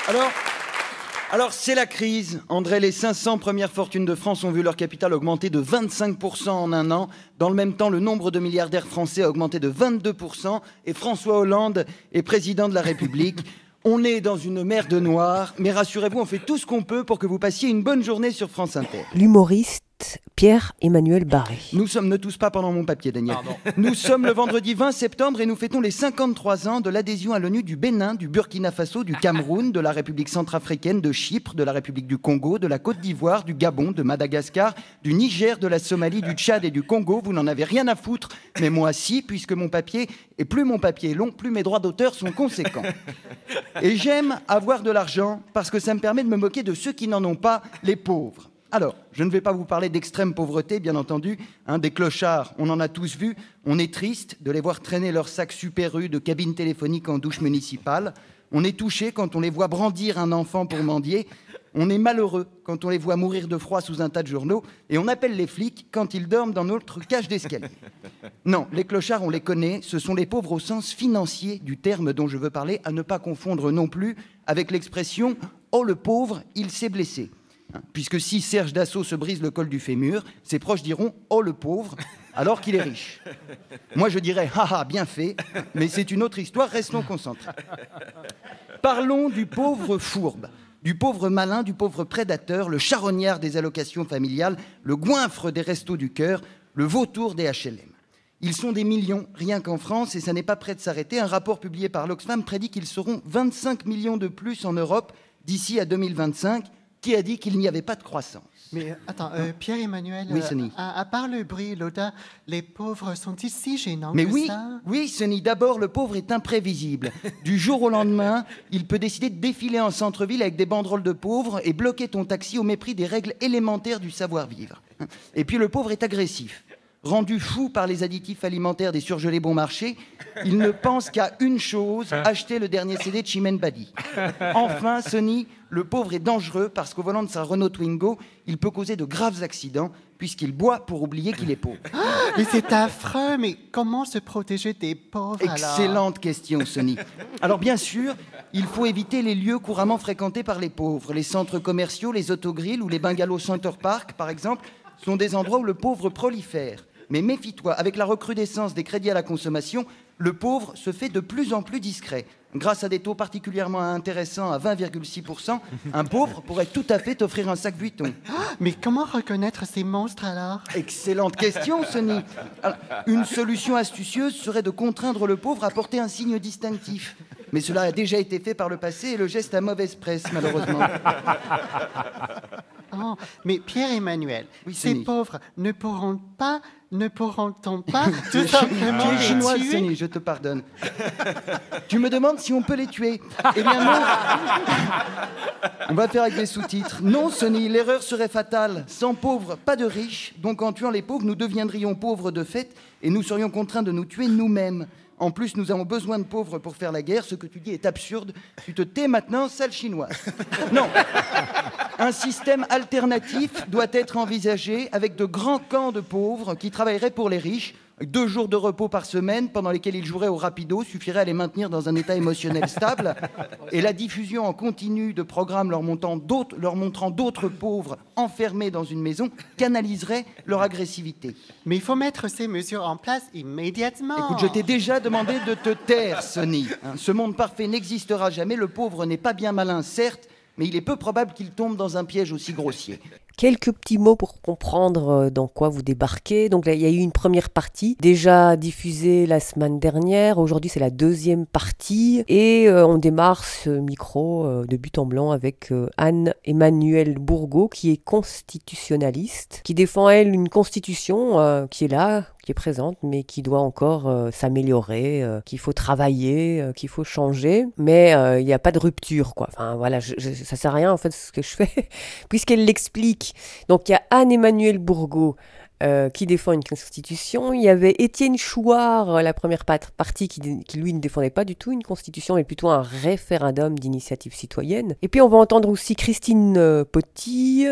Alors, c'est la crise. André, les 500 premières fortunes de France ont vu leur capital augmenter de 25% en un an. Dans le même temps, le nombre de milliardaires français a augmenté de 22%. Et François Hollande est président de la République. On est dans une mer de noir. Mais rassurez-vous, on fait tout ce qu'on peut pour que vous passiez une bonne journée sur France Inter. L'humoriste Pierre-Emmanuel Barré. Nous sommes, ne tousse pas pendant mon papier, Daniel. Nous sommes le vendredi 20 septembre et nous fêtons les 53 ans de l'adhésion à l'ONU du Bénin, du Burkina Faso, du Cameroun, de la République centrafricaine, de Chypre, de la République du Congo, de la Côte d'Ivoire, du Gabon, de Madagascar, du Niger, de la Somalie, du Tchad et du Congo. Vous n'en avez rien à foutre, mais moi si, puisque mon papier, et plus mon papier est long, plus mes droits d'auteur sont conséquents. Et j'aime avoir de l'argent parce que ça me permet de me moquer de ceux qui n'en ont pas, les pauvres. Alors, je ne vais pas vous parler d'extrême pauvreté, bien entendu. Des clochards, on en a tous vu. On est triste de les voir traîner leurs sacs Super U de cabine téléphonique en douche municipale. On est touché quand on les voit brandir un enfant pour mendier. On est malheureux quand on les voit mourir de froid sous un tas de journaux. Et on appelle les flics quand ils dorment dans notre cage d'escalier. Non, les clochards, on les connaît. Ce sont les pauvres au sens financier du terme dont je veux parler, à ne pas confondre non plus avec l'expression « Oh, le pauvre, il s'est blessé ». Puisque si Serge Dassault se brise le col du fémur, ses proches diront « Oh, le pauvre », alors qu'il est riche. Moi, je dirais « Haha, bien fait », mais c'est une autre histoire, restons concentrés. Parlons du pauvre fourbe, du pauvre malin, du pauvre prédateur, le charognard des allocations familiales, le goinfre des restos du cœur, le vautour des HLM. Ils sont des millions, rien qu'en France, et ça n'est pas prêt de s'arrêter. Un rapport publié par l'Oxfam prédit qu'ils seront 25 millions de plus en Europe d'ici à 2025. Qui a dit qu'il n'y avait pas de croissance? Mais attends, Pierre-Emmanuel, oui, Sonny. À part le bruit et l'odeur, les pauvres sont-ils si gênants Mais que oui, ça? oui, Sonny, d'abord, le pauvre est imprévisible. Du jour au lendemain, il peut décider de défiler en centre-ville avec des banderoles de pauvres et bloquer ton taxi au mépris des règles élémentaires du savoir-vivre. Et puis le pauvre est agressif. Rendu fou par les additifs alimentaires des surgelés bon marché, il ne pense qu'à une chose, acheter le dernier CD de Chimène Badi. Enfin, Sonny, le pauvre est dangereux parce qu'au volant de sa Renault Twingo, il peut causer de graves accidents puisqu'il boit pour oublier qu'il est pauvre. Mais c'est affreux, mais comment se protéger des pauvres alors? Excellente question, Sonny. Alors bien sûr, il faut éviter les lieux couramment fréquentés par les pauvres. Les centres commerciaux, les autogrilles ou les bungalows Center Park, par exemple, sont des endroits où le pauvre prolifère. Mais méfie-toi, avec la recrudescence des crédits à la consommation, le pauvre se fait de plus en plus discret. Grâce à des taux particulièrement intéressants à 20,6%, un pauvre pourrait tout à fait t'offrir un sac Vuitton. Mais comment reconnaître ces monstres alors? Excellente question, Sonny. Alors, une solution astucieuse serait de contraindre le pauvre à porter un signe distinctif. Mais cela a déjà été fait par le passé et le geste a mauvaise presse, malheureusement. Oh, mais Pierre-Emmanuel, oui, ces pauvres ne pourront-on pas tout tu simplement es chinois, les tuer? Sonny, je te pardonne. Tu me demandes si on peut les tuer. Eh bien non. On va faire avec des sous-titres. Non, Sonny, l'erreur serait fatale. Sans pauvres, pas de riches. Donc en tuant les pauvres, nous deviendrions pauvres de fait et nous serions contraints de nous tuer nous-mêmes. En plus, nous avons besoin de pauvres pour faire la guerre. Ce que tu dis est absurde. Tu te tais maintenant, sale chinoise. Non. Un système alternatif doit être envisagé avec de grands camps de pauvres qui travailleraient pour les riches. 2 jours de repos par semaine pendant lesquels ils joueraient au rapido suffirait à les maintenir dans un état émotionnel stable. Et la diffusion en continu de programmes leur montrant d'autres pauvres enfermés dans une maison canaliserait leur agressivité. Mais il faut mettre ces mesures en place immédiatement. Écoute, je t'ai déjà demandé de te taire, Sonny. Ce monde parfait n'existera jamais. Le pauvre n'est pas bien malin, certes, mais il est peu probable qu'il tombe dans un piège aussi grossier. Quelques petits mots pour comprendre dans quoi vous débarquez. Donc là, il y a eu une première partie, déjà diffusée la semaine dernière. Aujourd'hui, c'est la deuxième partie. Et on démarre ce micro de but en blanc avec Anne-Emmanuelle Bourgault, qui est constitutionnaliste, qui défend, elle, une constitution qui est là, qui est présente, mais qui doit encore s'améliorer, qu'il faut travailler, qu'il faut changer. Mais il n'y a pas de rupture, quoi. Enfin, voilà, ça sert à rien, en fait, ce que je fais, puisqu'elle l'explique. Donc, il y a Anne-Emmanuelle Bourgault qui défend une constitution. Il y avait Étienne Chouard, la première partie, qui lui ne défendait pas du tout une constitution, mais plutôt un référendum d'initiative citoyenne. Et puis, on va entendre aussi Christine Poty,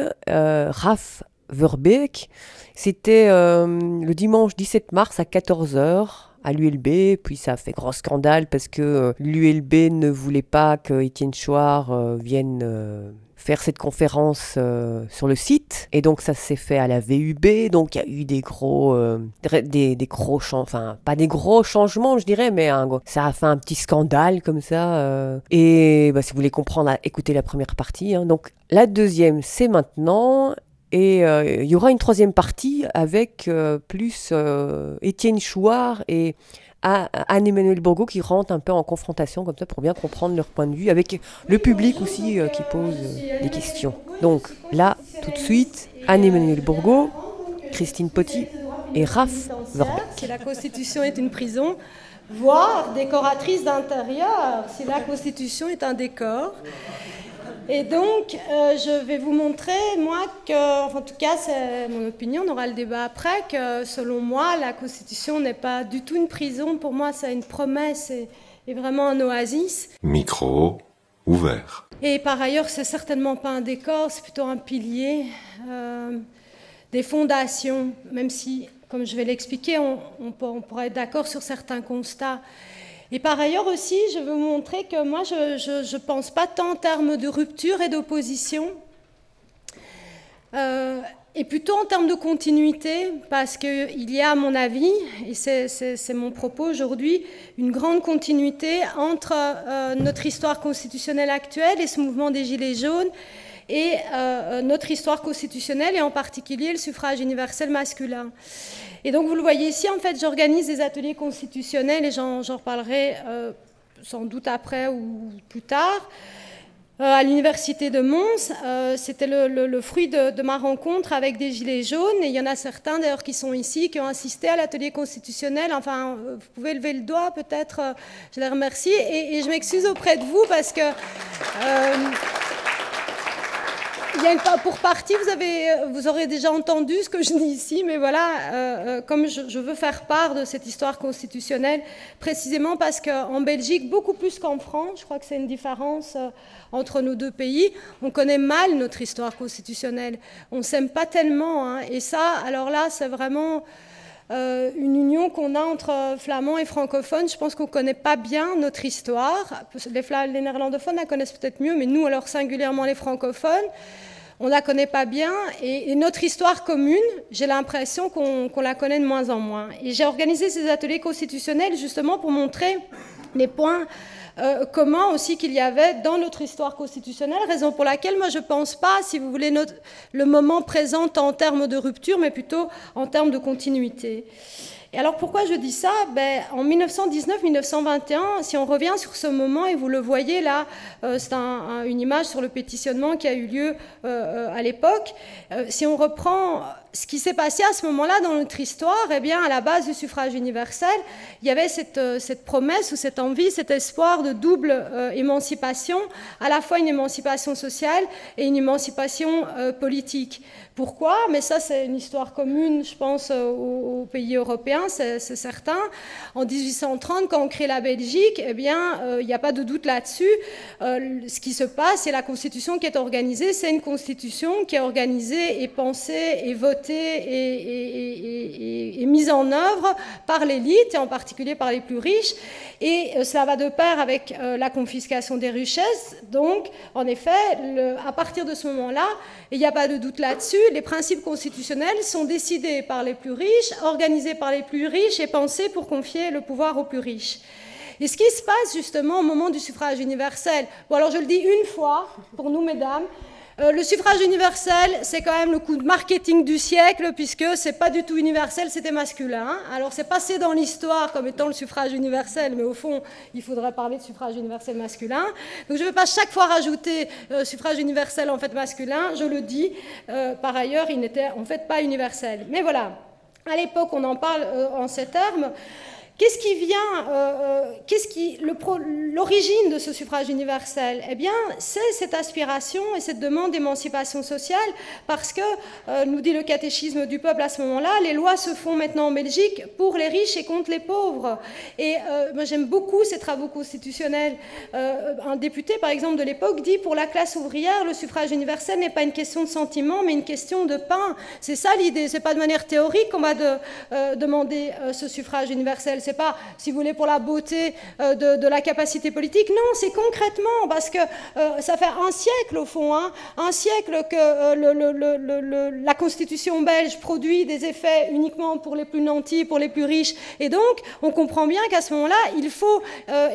Raph Verbeek. C'était le dimanche 17 mars à 14h à l'ULB, puis ça a fait grand scandale parce que l'ULB ne voulait pas que Étienne Chouard vienne faire cette conférence sur le site, et donc ça s'est fait à la VUB, donc il y a eu des gros enfin pas des gros changements je dirais, mais ça a fait un petit scandale comme ça, et si vous voulez comprendre, écoutez la première partie, hein. Donc la deuxième c'est maintenant, et il y aura une troisième partie avec plus Étienne Chouard et Anne-Emmanuelle Bourgault qui rentrent un peu en confrontation comme ça pour bien comprendre leur point de vue, avec le public aussi qui pose des questions. Donc là, tout de suite, Anne-Emmanuelle Bourgault, Christine Poty et Raph Verbeek. Si la Constitution est une prison, voire décoratrice d'intérieur, si la Constitution est un décor. Et donc, je vais vous montrer, moi, en tout cas, c'est mon opinion, on aura le débat après, que selon moi, la Constitution n'est pas du tout une prison. Pour moi, c'est une promesse et vraiment un oasis. Micro ouvert. Et par ailleurs, c'est certainement pas un décor, c'est plutôt un pilier, des fondations, même si, comme je vais l'expliquer, on pourrait être d'accord sur certains constats. Et par ailleurs aussi, je veux vous montrer que moi, je ne pense pas tant en termes de rupture et d'opposition, et plutôt en termes de continuité, parce qu'il y a, à mon avis, et c'est mon propos aujourd'hui, une grande continuité entre notre histoire constitutionnelle actuelle et ce mouvement des Gilets jaunes, et notre histoire constitutionnelle, et en particulier le suffrage universel masculin. Et donc, vous le voyez ici, en fait, j'organise des ateliers constitutionnels, et j'en reparlerai sans doute après ou plus tard, à l'université de Mons. C'était le fruit de ma rencontre avec des Gilets jaunes, et il y en a certains, d'ailleurs, qui sont ici, qui ont assisté à l'atelier constitutionnel. Enfin, vous pouvez lever le doigt, peut-être, je les remercie, et je m'excuse auprès de vous, parce que... pour partie, vous aurez déjà entendu ce que je dis ici, mais voilà, comme je veux faire part de cette histoire constitutionnelle, précisément parce qu'en Belgique, beaucoup plus qu'en France, je crois que c'est une différence entre nos deux pays, on connaît mal notre histoire constitutionnelle, on ne s'aime pas tellement, hein, et ça, alors là, c'est vraiment... une union qu'on a entre flamands et francophones. Je pense qu'on ne connaît pas bien notre histoire. Les néerlandophones la connaissent peut-être mieux, mais nous, alors singulièrement les francophones, on ne la connaît pas bien. Et notre histoire commune, j'ai l'impression qu'on la connaît de moins en moins. Et j'ai organisé ces ateliers constitutionnels justement pour montrer les points communs aussi qu'il y avait dans notre histoire constitutionnelle, raison pour laquelle moi je ne pense pas, si vous voulez, le moment présent en termes de rupture, mais plutôt en termes de continuité. Et alors pourquoi je dis ça ? En 1919-1921, si on revient sur ce moment, et vous le voyez là, c'est une image sur le pétitionnement qui a eu lieu à l'époque, si on reprend ce qui s'est passé à ce moment-là dans notre histoire, eh bien, à la base du suffrage universel, il y avait cette promesse ou cette envie, cet espoir de double émancipation, à la fois une émancipation sociale et une émancipation politique. Pourquoi ? Mais ça, c'est une histoire commune, je pense, aux pays européens, c'est certain. En 1830, quand on crée la Belgique, eh bien, il n'y a pas de doute là-dessus. Ce qui se passe, c'est la constitution qui est organisée, c'est une constitution qui est organisée et pensée et votée et mise en œuvre par l'élite, et en particulier par les plus riches. Et cela va de pair avec la confiscation des richesses. Donc, en effet, à partir de ce moment-là, il n'y a pas de doute là-dessus, les principes constitutionnels sont décidés par les plus riches, organisés par les plus riches et pensés pour confier le pouvoir aux plus riches. Et ce qui se passe justement au moment du suffrage universel, bon alors je le dis une fois pour nous mesdames, le suffrage universel, c'est quand même le coup de marketing du siècle, puisque c'est pas du tout universel, c'était masculin. Alors c'est passé dans l'histoire comme étant le suffrage universel, mais au fond, il faudrait parler de suffrage universel masculin. Donc je ne vais pas chaque fois rajouter suffrage universel en fait masculin, je le dis. Par ailleurs, il n'était en fait pas universel. Mais voilà, à l'époque, on en parle en ces termes. Qu'est-ce qui vient, l'origine de ce suffrage universel ? Eh bien, c'est cette aspiration et cette demande d'émancipation sociale, parce que, nous dit le catéchisme du peuple à ce moment-là, les lois se font maintenant en Belgique pour les riches et contre les pauvres. Et moi, j'aime beaucoup ces travaux constitutionnels. Un député, par exemple, de l'époque, dit « Pour la classe ouvrière, le suffrage universel n'est pas une question de sentiment, mais une question de pain. » C'est ça l'idée, c'est pas de manière théorique qu'on va demander ce suffrage universel. c'est pas, si vous voulez, pour la beauté de la capacité politique. Non, c'est concrètement, parce que ça fait un siècle, au fond, un siècle que la Constitution belge produit des effets uniquement pour les plus nantis, pour les plus riches. Et donc, on comprend bien qu'à ce moment-là, il faut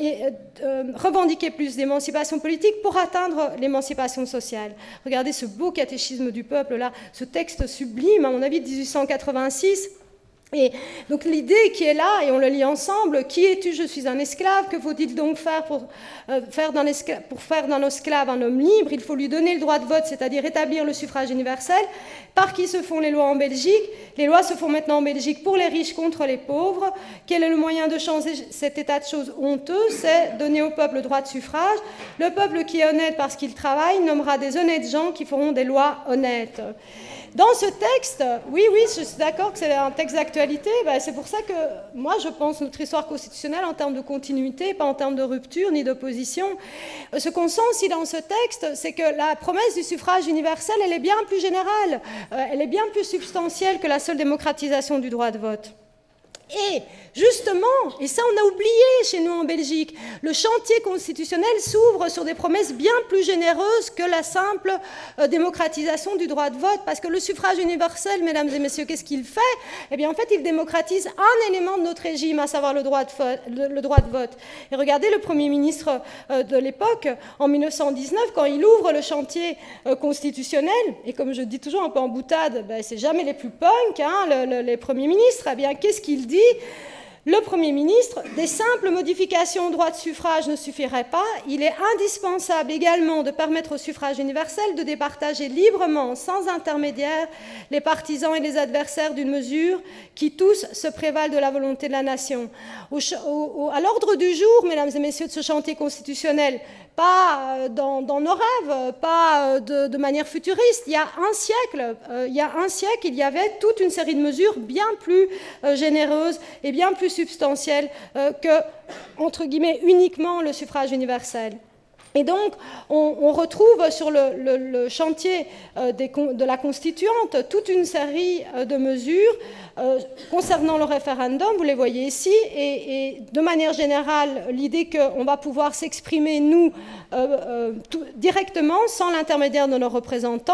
revendiquer plus d'émancipation politique pour atteindre l'émancipation sociale. Regardez ce beau catéchisme du peuple, là, ce texte sublime, à mon avis, de 1886. Et donc l'idée qui est là, et on le lit ensemble, qui es-tu, je suis un esclave, que faut-il donc faire pour faire d'un esclave un homme libre? Il faut lui donner le droit de vote, c'est-à-dire établir le suffrage universel. Par qui se font les lois en Belgique? Les lois se font maintenant en Belgique pour les riches contre les pauvres. Quel est le moyen de changer cet état de choses honteux? C'est donner au peuple le droit de suffrage. Le peuple qui est honnête parce qu'il travaille nommera des honnêtes gens qui feront des lois honnêtes. Dans ce texte, oui, je suis d'accord que c'est un texte d'actualité, c'est pour ça que moi je pense notre histoire constitutionnelle en termes de continuité, pas en termes de rupture ni d'opposition. Ce qu'on sent aussi dans ce texte, c'est que la promesse du suffrage universel, elle est bien plus générale, elle est bien plus substantielle que la seule démocratisation du droit de vote. Et justement, et ça on a oublié chez nous en Belgique, le chantier constitutionnel s'ouvre sur des promesses bien plus généreuses que la simple démocratisation du droit de vote, parce que le suffrage universel, mesdames et messieurs, qu'est-ce qu'il fait? Eh bien en fait il démocratise un élément de notre régime, à savoir le droit de vote. Et regardez le Premier ministre de l'époque, en 1919, quand il ouvre le chantier constitutionnel, et comme je dis toujours un peu en boutade, c'est jamais les plus punk, les premiers ministres, eh bien qu'est-ce qu'il dit? Le Premier ministre, des simples modifications au droit de suffrage ne suffiraient pas. Il est indispensable également de permettre au suffrage universel de départager librement, sans intermédiaire, les partisans et les adversaires d'une mesure qui tous se prévalent de la volonté de la nation. À l'ordre du jour, mesdames et messieurs, de ce chantier constitutionnel, pas dans nos rêves, pas de manière futuriste. Il y a un siècle, il y avait toute une série de mesures bien plus généreuses et bien plus substantielles que, entre guillemets, uniquement le suffrage universel. Et donc, on retrouve sur le chantier de la Constituante toute une série de mesures concernant le référendum, vous les voyez ici, et de manière générale, l'idée qu'on va pouvoir s'exprimer, nous, directement, sans l'intermédiaire de nos représentants,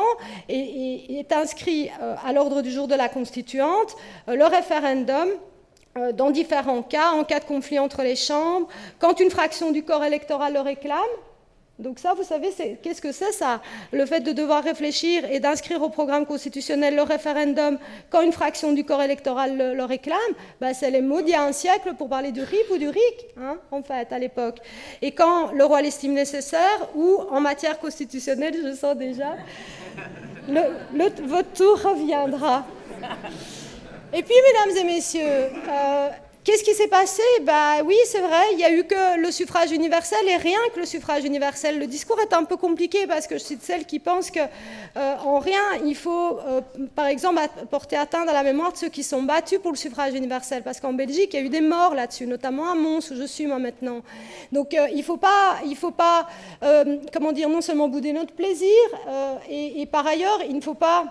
et est inscrit à l'ordre du jour de la Constituante, le référendum, dans différents cas, en cas de conflit entre les chambres, quand une fraction du corps électoral le réclame. Donc ça, vous savez, qu'est-ce que c'est ça? Le fait de devoir réfléchir et d'inscrire au programme constitutionnel le référendum quand une fraction du corps électoral le réclame, c'est les mots d'il y a un siècle pour parler du RIP ou du RIC, en fait, à l'époque. Et quand le roi l'estime nécessaire, ou en matière constitutionnelle, je sens déjà, votre tour reviendra. Et puis, mesdames et messieurs, qu'est-ce qui s'est passé? Oui, c'est vrai, il n'y a eu que le suffrage universel et rien que le suffrage universel. Le discours est un peu compliqué parce que je suis de celles qui pensent qu'en rien, il faut, par exemple, porter atteinte à la mémoire de ceux qui sont battus pour le suffrage universel. Parce qu'en Belgique, il y a eu des morts là-dessus, notamment à Mons, où je suis moi maintenant. Donc, il ne faut pas non seulement bouder notre plaisir, et par ailleurs, il ne faut pas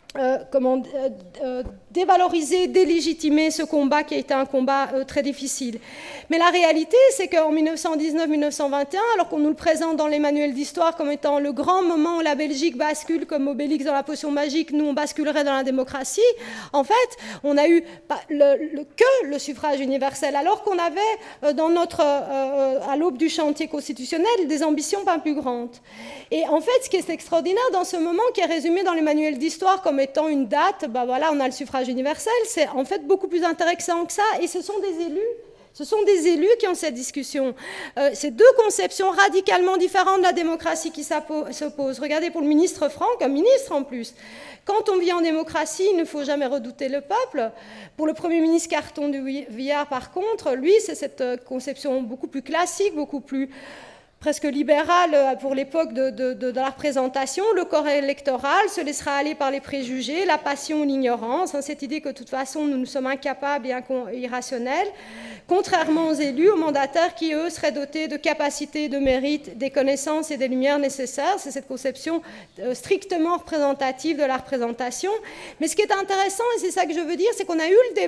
dévaloriser, délégitimer ce combat qui a été un combat très difficile. Mais la réalité, c'est qu'en 1919-1921, alors qu'on nous le présente dans les manuels d'histoire comme étant le grand moment où la Belgique bascule comme Obélix dans la potion magique, nous on basculerait dans la démocratie, en fait, on a eu que le suffrage universel, alors qu'on avait à l'aube du chantier constitutionnel des ambitions pas plus grandes. Et en fait, ce qui est extraordinaire dans ce moment, qui est résumé dans les manuels d'histoire comme étant une date, on a le suffrage universel, c'est en fait beaucoup plus intéressant que ça, et ce sont des élus qui ont cette discussion. C'est deux conceptions radicalement différentes de la démocratie qui s'opposent. Regardez pour le ministre Franck, un ministre en plus. Quand on vit en démocratie, il ne faut jamais redouter le peuple. Pour le Premier ministre Carton de Villard, par contre, lui, c'est cette conception beaucoup plus classique, beaucoup plus presque libérale pour l'époque de la représentation. Le corps électoral se laissera aller par les préjugés, la passion ou l'ignorance, cette idée que de toute façon nous sommes incapables et irrationnels, contrairement aux élus, aux mandataires qui, eux, seraient dotés de capacités, de mérites, des connaissances et des lumières nécessaires. C'est cette conception strictement représentative de la représentation. Mais ce qui est intéressant, et c'est ça que je veux dire, c'est qu'on a eu le débat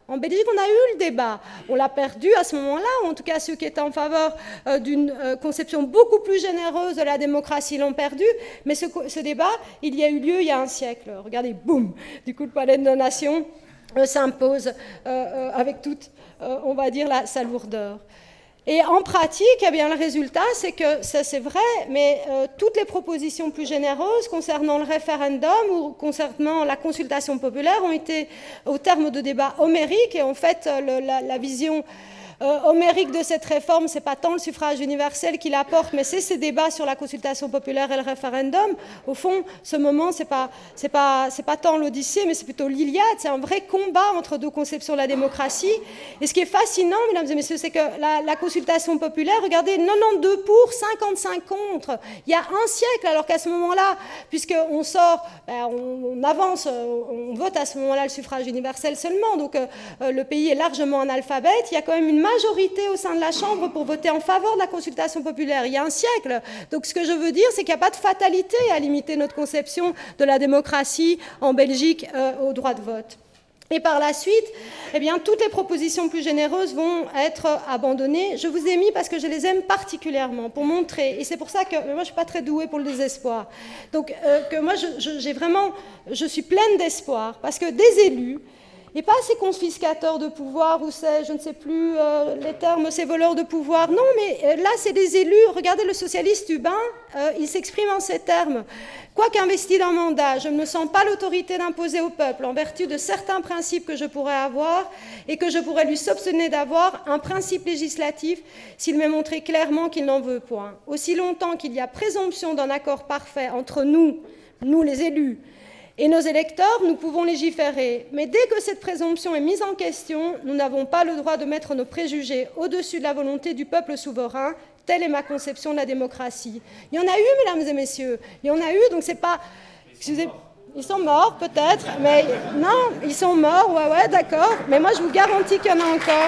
En Belgique, on a eu le débat. On l'a perdu à ce moment-là, ou en tout cas ceux qui étaient en faveur d'une conception beaucoup plus généreuse de la démocratie l'ont perdu. Mais ce débat, il y a eu lieu il y a un siècle. Regardez, boum, du coup le palais de la nation s'impose avec toute, on va dire, sa lourdeur. Et en pratique, eh bien, le résultat, c'est que, ça c'est vrai, mais toutes les propositions plus généreuses concernant le référendum ou concernant la consultation populaire ont été au terme de débats homériques, et en fait, la vision homérique de cette réforme, c'est pas tant le suffrage universel qui l'apporte, mais c'est ces débats sur la consultation populaire et le référendum. Au fond, ce moment, c'est pas tant l'Odyssée, mais c'est plutôt l'Iliade. C'est un vrai combat entre deux conceptions de la démocratie. Et ce qui est fascinant, mesdames et messieurs, c'est que la consultation populaire, regardez, 92 pour, 55 contre. Il y a un siècle, alors qu'à ce moment-là, puisqu'on sort, on avance, on vote à ce moment-là le suffrage universel seulement, donc le pays est largement analphabète. Il y a quand même une majorité au sein de la Chambre pour voter en faveur de la consultation populaire il y a un siècle. Donc ce que je veux dire, c'est qu'il n'y a pas de fatalité à limiter notre conception de la démocratie en Belgique au droit de vote. Et par la suite, eh bien, toutes les propositions plus généreuses vont être abandonnées. Je vous ai mis parce que je les aime particulièrement, pour montrer, et c'est pour ça que moi je ne suis pas très douée pour le désespoir. Donc que moi je suis pleine d'espoir, parce que des élus, et pas ces confiscateurs de pouvoir, ou c'est, je ne sais plus les termes, ces voleurs de pouvoir. Non, mais là, c'est des élus. Regardez le socialiste Hubin, il s'exprime en ces termes. Quoique investi d'un mandat, je ne me sens pas l'autorité d'imposer au peuple, en vertu de certains principes que je pourrais avoir et que je pourrais lui soupçonner d'avoir, un principe législatif s'il m'est montré clairement qu'il n'en veut point. Aussi longtemps qu'il y a présomption d'un accord parfait entre nous les élus, et nos électeurs, nous pouvons légiférer. Mais dès que cette présomption est mise en question, nous n'avons pas le droit de mettre nos préjugés au-dessus de la volonté du peuple souverain. Telle est ma conception de la démocratie. Il y en a eu, mesdames et messieurs. Il y en a eu, donc c'est pas... Excusez, ils sont morts, peut-être, mais... Non, ils sont morts, ouais, d'accord. Mais moi, je vous garantis qu'il y en a encore...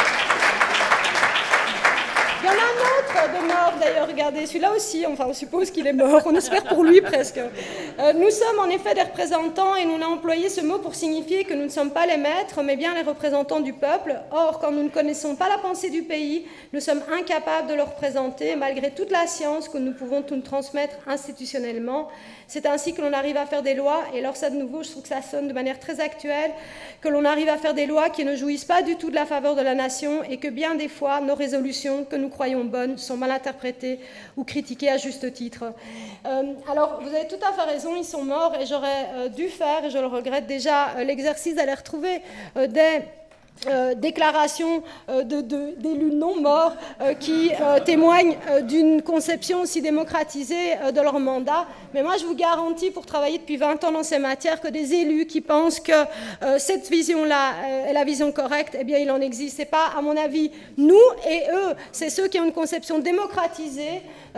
Il y en a un autre de mort, d'ailleurs, regardez, celui-là aussi, enfin, on suppose qu'il est mort, on espère pour lui presque. Nous sommes en effet des représentants, et nous avons employé ce mot pour signifier que nous ne sommes pas les maîtres, mais bien les représentants du peuple. Or, quand nous ne connaissons pas la pensée du pays, nous sommes incapables de le représenter, malgré toute la science que nous pouvons nous transmettre institutionnellement. C'est ainsi que l'on arrive à faire des lois, et alors ça de nouveau, je trouve que ça sonne de manière très actuelle, que l'on arrive à faire des lois qui ne jouissent pas du tout de la faveur de la nation, et que bien des fois, nos résolutions que nous croyons bonnes sont mal interprétées ou critiquées à juste titre. Alors, vous avez tout à fait raison, ils sont morts, et j'aurais dû faire, et je le regrette déjà, l'exercice d'aller retrouver des... déclarations d'élus non morts qui témoignent d'une conception aussi démocratisée de leur mandat. Mais moi, je vous garantis, pour travailler depuis 20 ans dans ces matières, que des élus qui pensent que cette vision-là est la vision correcte, eh bien, il en existe. C'est pas, à mon avis, nous et eux. C'est ceux qui ont une conception démocratisée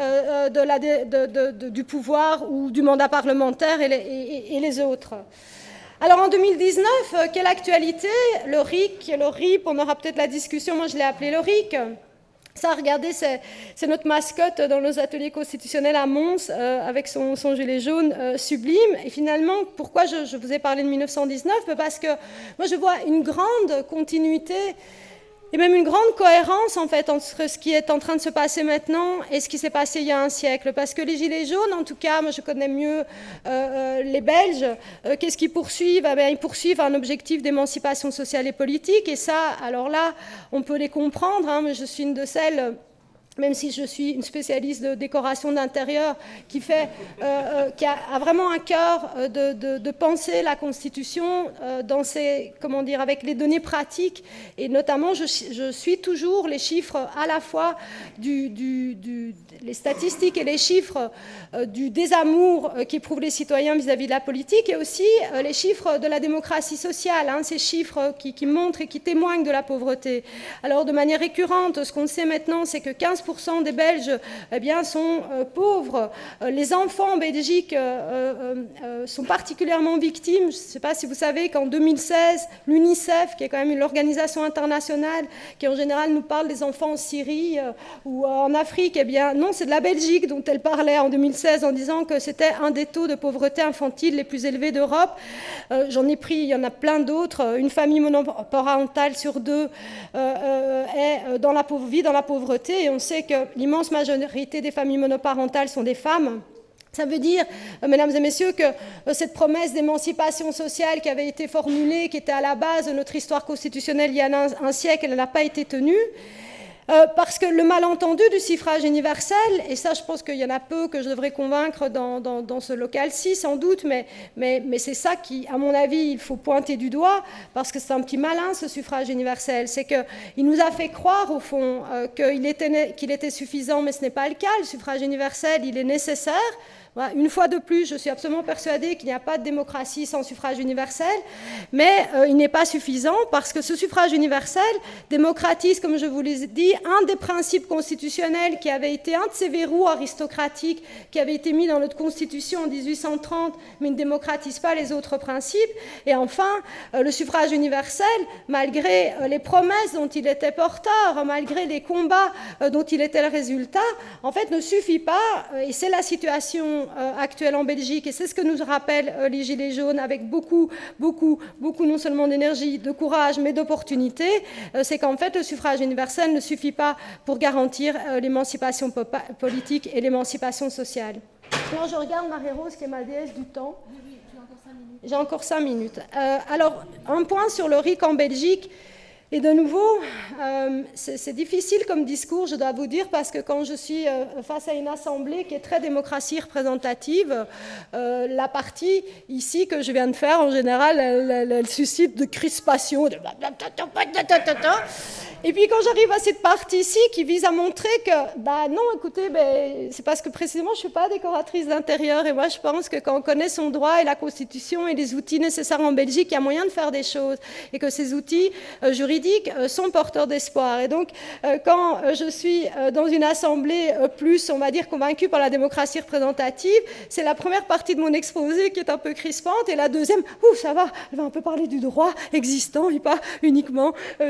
du pouvoir ou du mandat parlementaire et les autres. Alors en 2019, quelle actualité? Le RIC, le RIP, on aura peut-être la discussion, moi je l'ai appelé le RIC. Ça, regardez, c'est notre mascotte dans nos ateliers constitutionnels à Mons, avec son gilet jaune sublime. Et finalement, pourquoi je vous ai parlé de 1919? Parce que moi je vois une grande continuité et même une grande cohérence en fait entre ce qui est en train de se passer maintenant et ce qui s'est passé il y a un siècle. Parce que les Gilets jaunes, en tout cas, moi je connais mieux les Belges, qu'est-ce qu'ils poursuivent? Ils poursuivent un objectif d'émancipation sociale et politique, et ça, alors là, on peut les comprendre, mais je suis une de celles... Même si je suis une spécialiste de décoration d'intérieur qui a vraiment un cœur de penser la Constitution dans ses, avec les données pratiques, et notamment je suis toujours les chiffres à la fois les statistiques et les chiffres du désamour qu'éprouvent les citoyens vis-à-vis de la politique, et aussi les chiffres de la démocratie sociale, ces chiffres qui montrent et qui témoignent de la pauvreté. Alors de manière récurrente, ce qu'on sait maintenant, c'est que 15% 15% des Belges sont pauvres. Les enfants en Belgique sont particulièrement victimes. Je ne sais pas si vous savez qu'en 2016, l'UNICEF, qui est quand même l'organisation internationale qui en général nous parle des enfants en Syrie ou en Afrique, non, c'est de la Belgique dont elle parlait en 2016 en disant que c'était un des taux de pauvreté infantile les plus élevés d'Europe. J'en ai pris, il y en a plein d'autres. Une famille monoparentale sur 2 vit dans la pauvreté, et on sait que l'immense majorité des familles monoparentales sont des femmes. Ça veut dire, mesdames et messieurs, que cette promesse d'émancipation sociale qui avait été formulée, qui était à la base de notre histoire constitutionnelle il y a un siècle, elle n'a pas été tenue. Parce que le malentendu du suffrage universel, et ça je pense qu'il y en a peu que je devrais convaincre dans ce local-ci sans doute, mais c'est ça qui, à mon avis, il faut pointer du doigt, parce que c'est un petit malin ce suffrage universel, c'est qu'il nous a fait croire au fond qu'il était suffisant, mais ce n'est pas le cas. Le suffrage universel, il est nécessaire. Une fois de plus, je suis absolument persuadée qu'il n'y a pas de démocratie sans suffrage universel, mais il n'est pas suffisant parce que ce suffrage universel démocratise, comme je vous l'ai dit, un des principes constitutionnels qui avait été un de ces verrous aristocratiques qui avait été mis dans notre Constitution en 1830, mais ne démocratise pas les autres principes. Et enfin, le suffrage universel, malgré les promesses dont il était porteur, malgré les combats dont il était le résultat, en fait ne suffit pas, et c'est la situation actuelle en Belgique, et c'est ce que nous rappellent les Gilets jaunes avec beaucoup non seulement d'énergie, de courage, mais d'opportunité, c'est qu'en fait le suffrage universel ne suffit pas pour garantir l'émancipation politique et l'émancipation sociale. Quand je regarde Marie-Rose, qui est ma déesse du temps, j'ai encore 5 minutes. Alors, un point sur le RIC en Belgique. Et de nouveau, c'est difficile comme discours, je dois vous dire, parce que quand je suis face à une assemblée qui est très démocratie représentative, la partie ici que je viens de faire, en général, elle suscite de crispation. Et puis quand j'arrive à cette partie-ci qui vise à montrer que, non, écoutez, c'est parce que précisément je ne suis pas décoratrice d'intérieur, et moi je pense que quand on connaît son droit et la Constitution et les outils nécessaires en Belgique, il y a moyen de faire des choses, et que ces outils juridiques sont porteurs d'espoir. Et donc, quand je suis dans une assemblée plus, on va dire, convaincue par la démocratie représentative, c'est la première partie de mon exposé qui est un peu crispante, et la deuxième, ça va, elle va un peu parler du droit existant et pas uniquement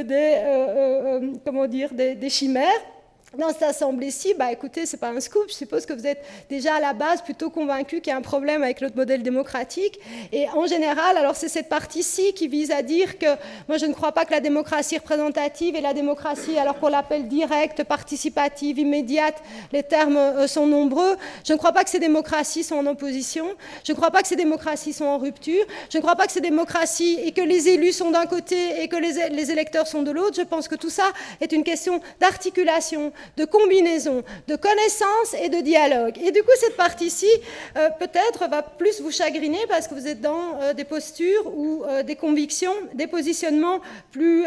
des chimères. Dans cette assemblée-ci, écoutez, c'est pas un scoop, je suppose que vous êtes déjà à la base plutôt convaincus qu'il y a un problème avec notre modèle démocratique. Et en général, alors c'est cette partie-ci qui vise à dire que moi je ne crois pas que la démocratie représentative et la démocratie, alors qu'on l'appelle directe, participative, immédiate, les termes sont nombreux, je ne crois pas que ces démocraties sont en opposition, je ne crois pas que ces démocraties sont en rupture, je ne crois pas que ces démocraties et que les élus sont d'un côté et que les électeurs sont de l'autre. Je pense que tout ça est une question d'articulation, de combinaison, de connaissance et de dialogue. Et du coup, cette partie-ci, peut-être, va plus vous chagriner parce que vous êtes dans des postures ou des convictions, des positionnements plus,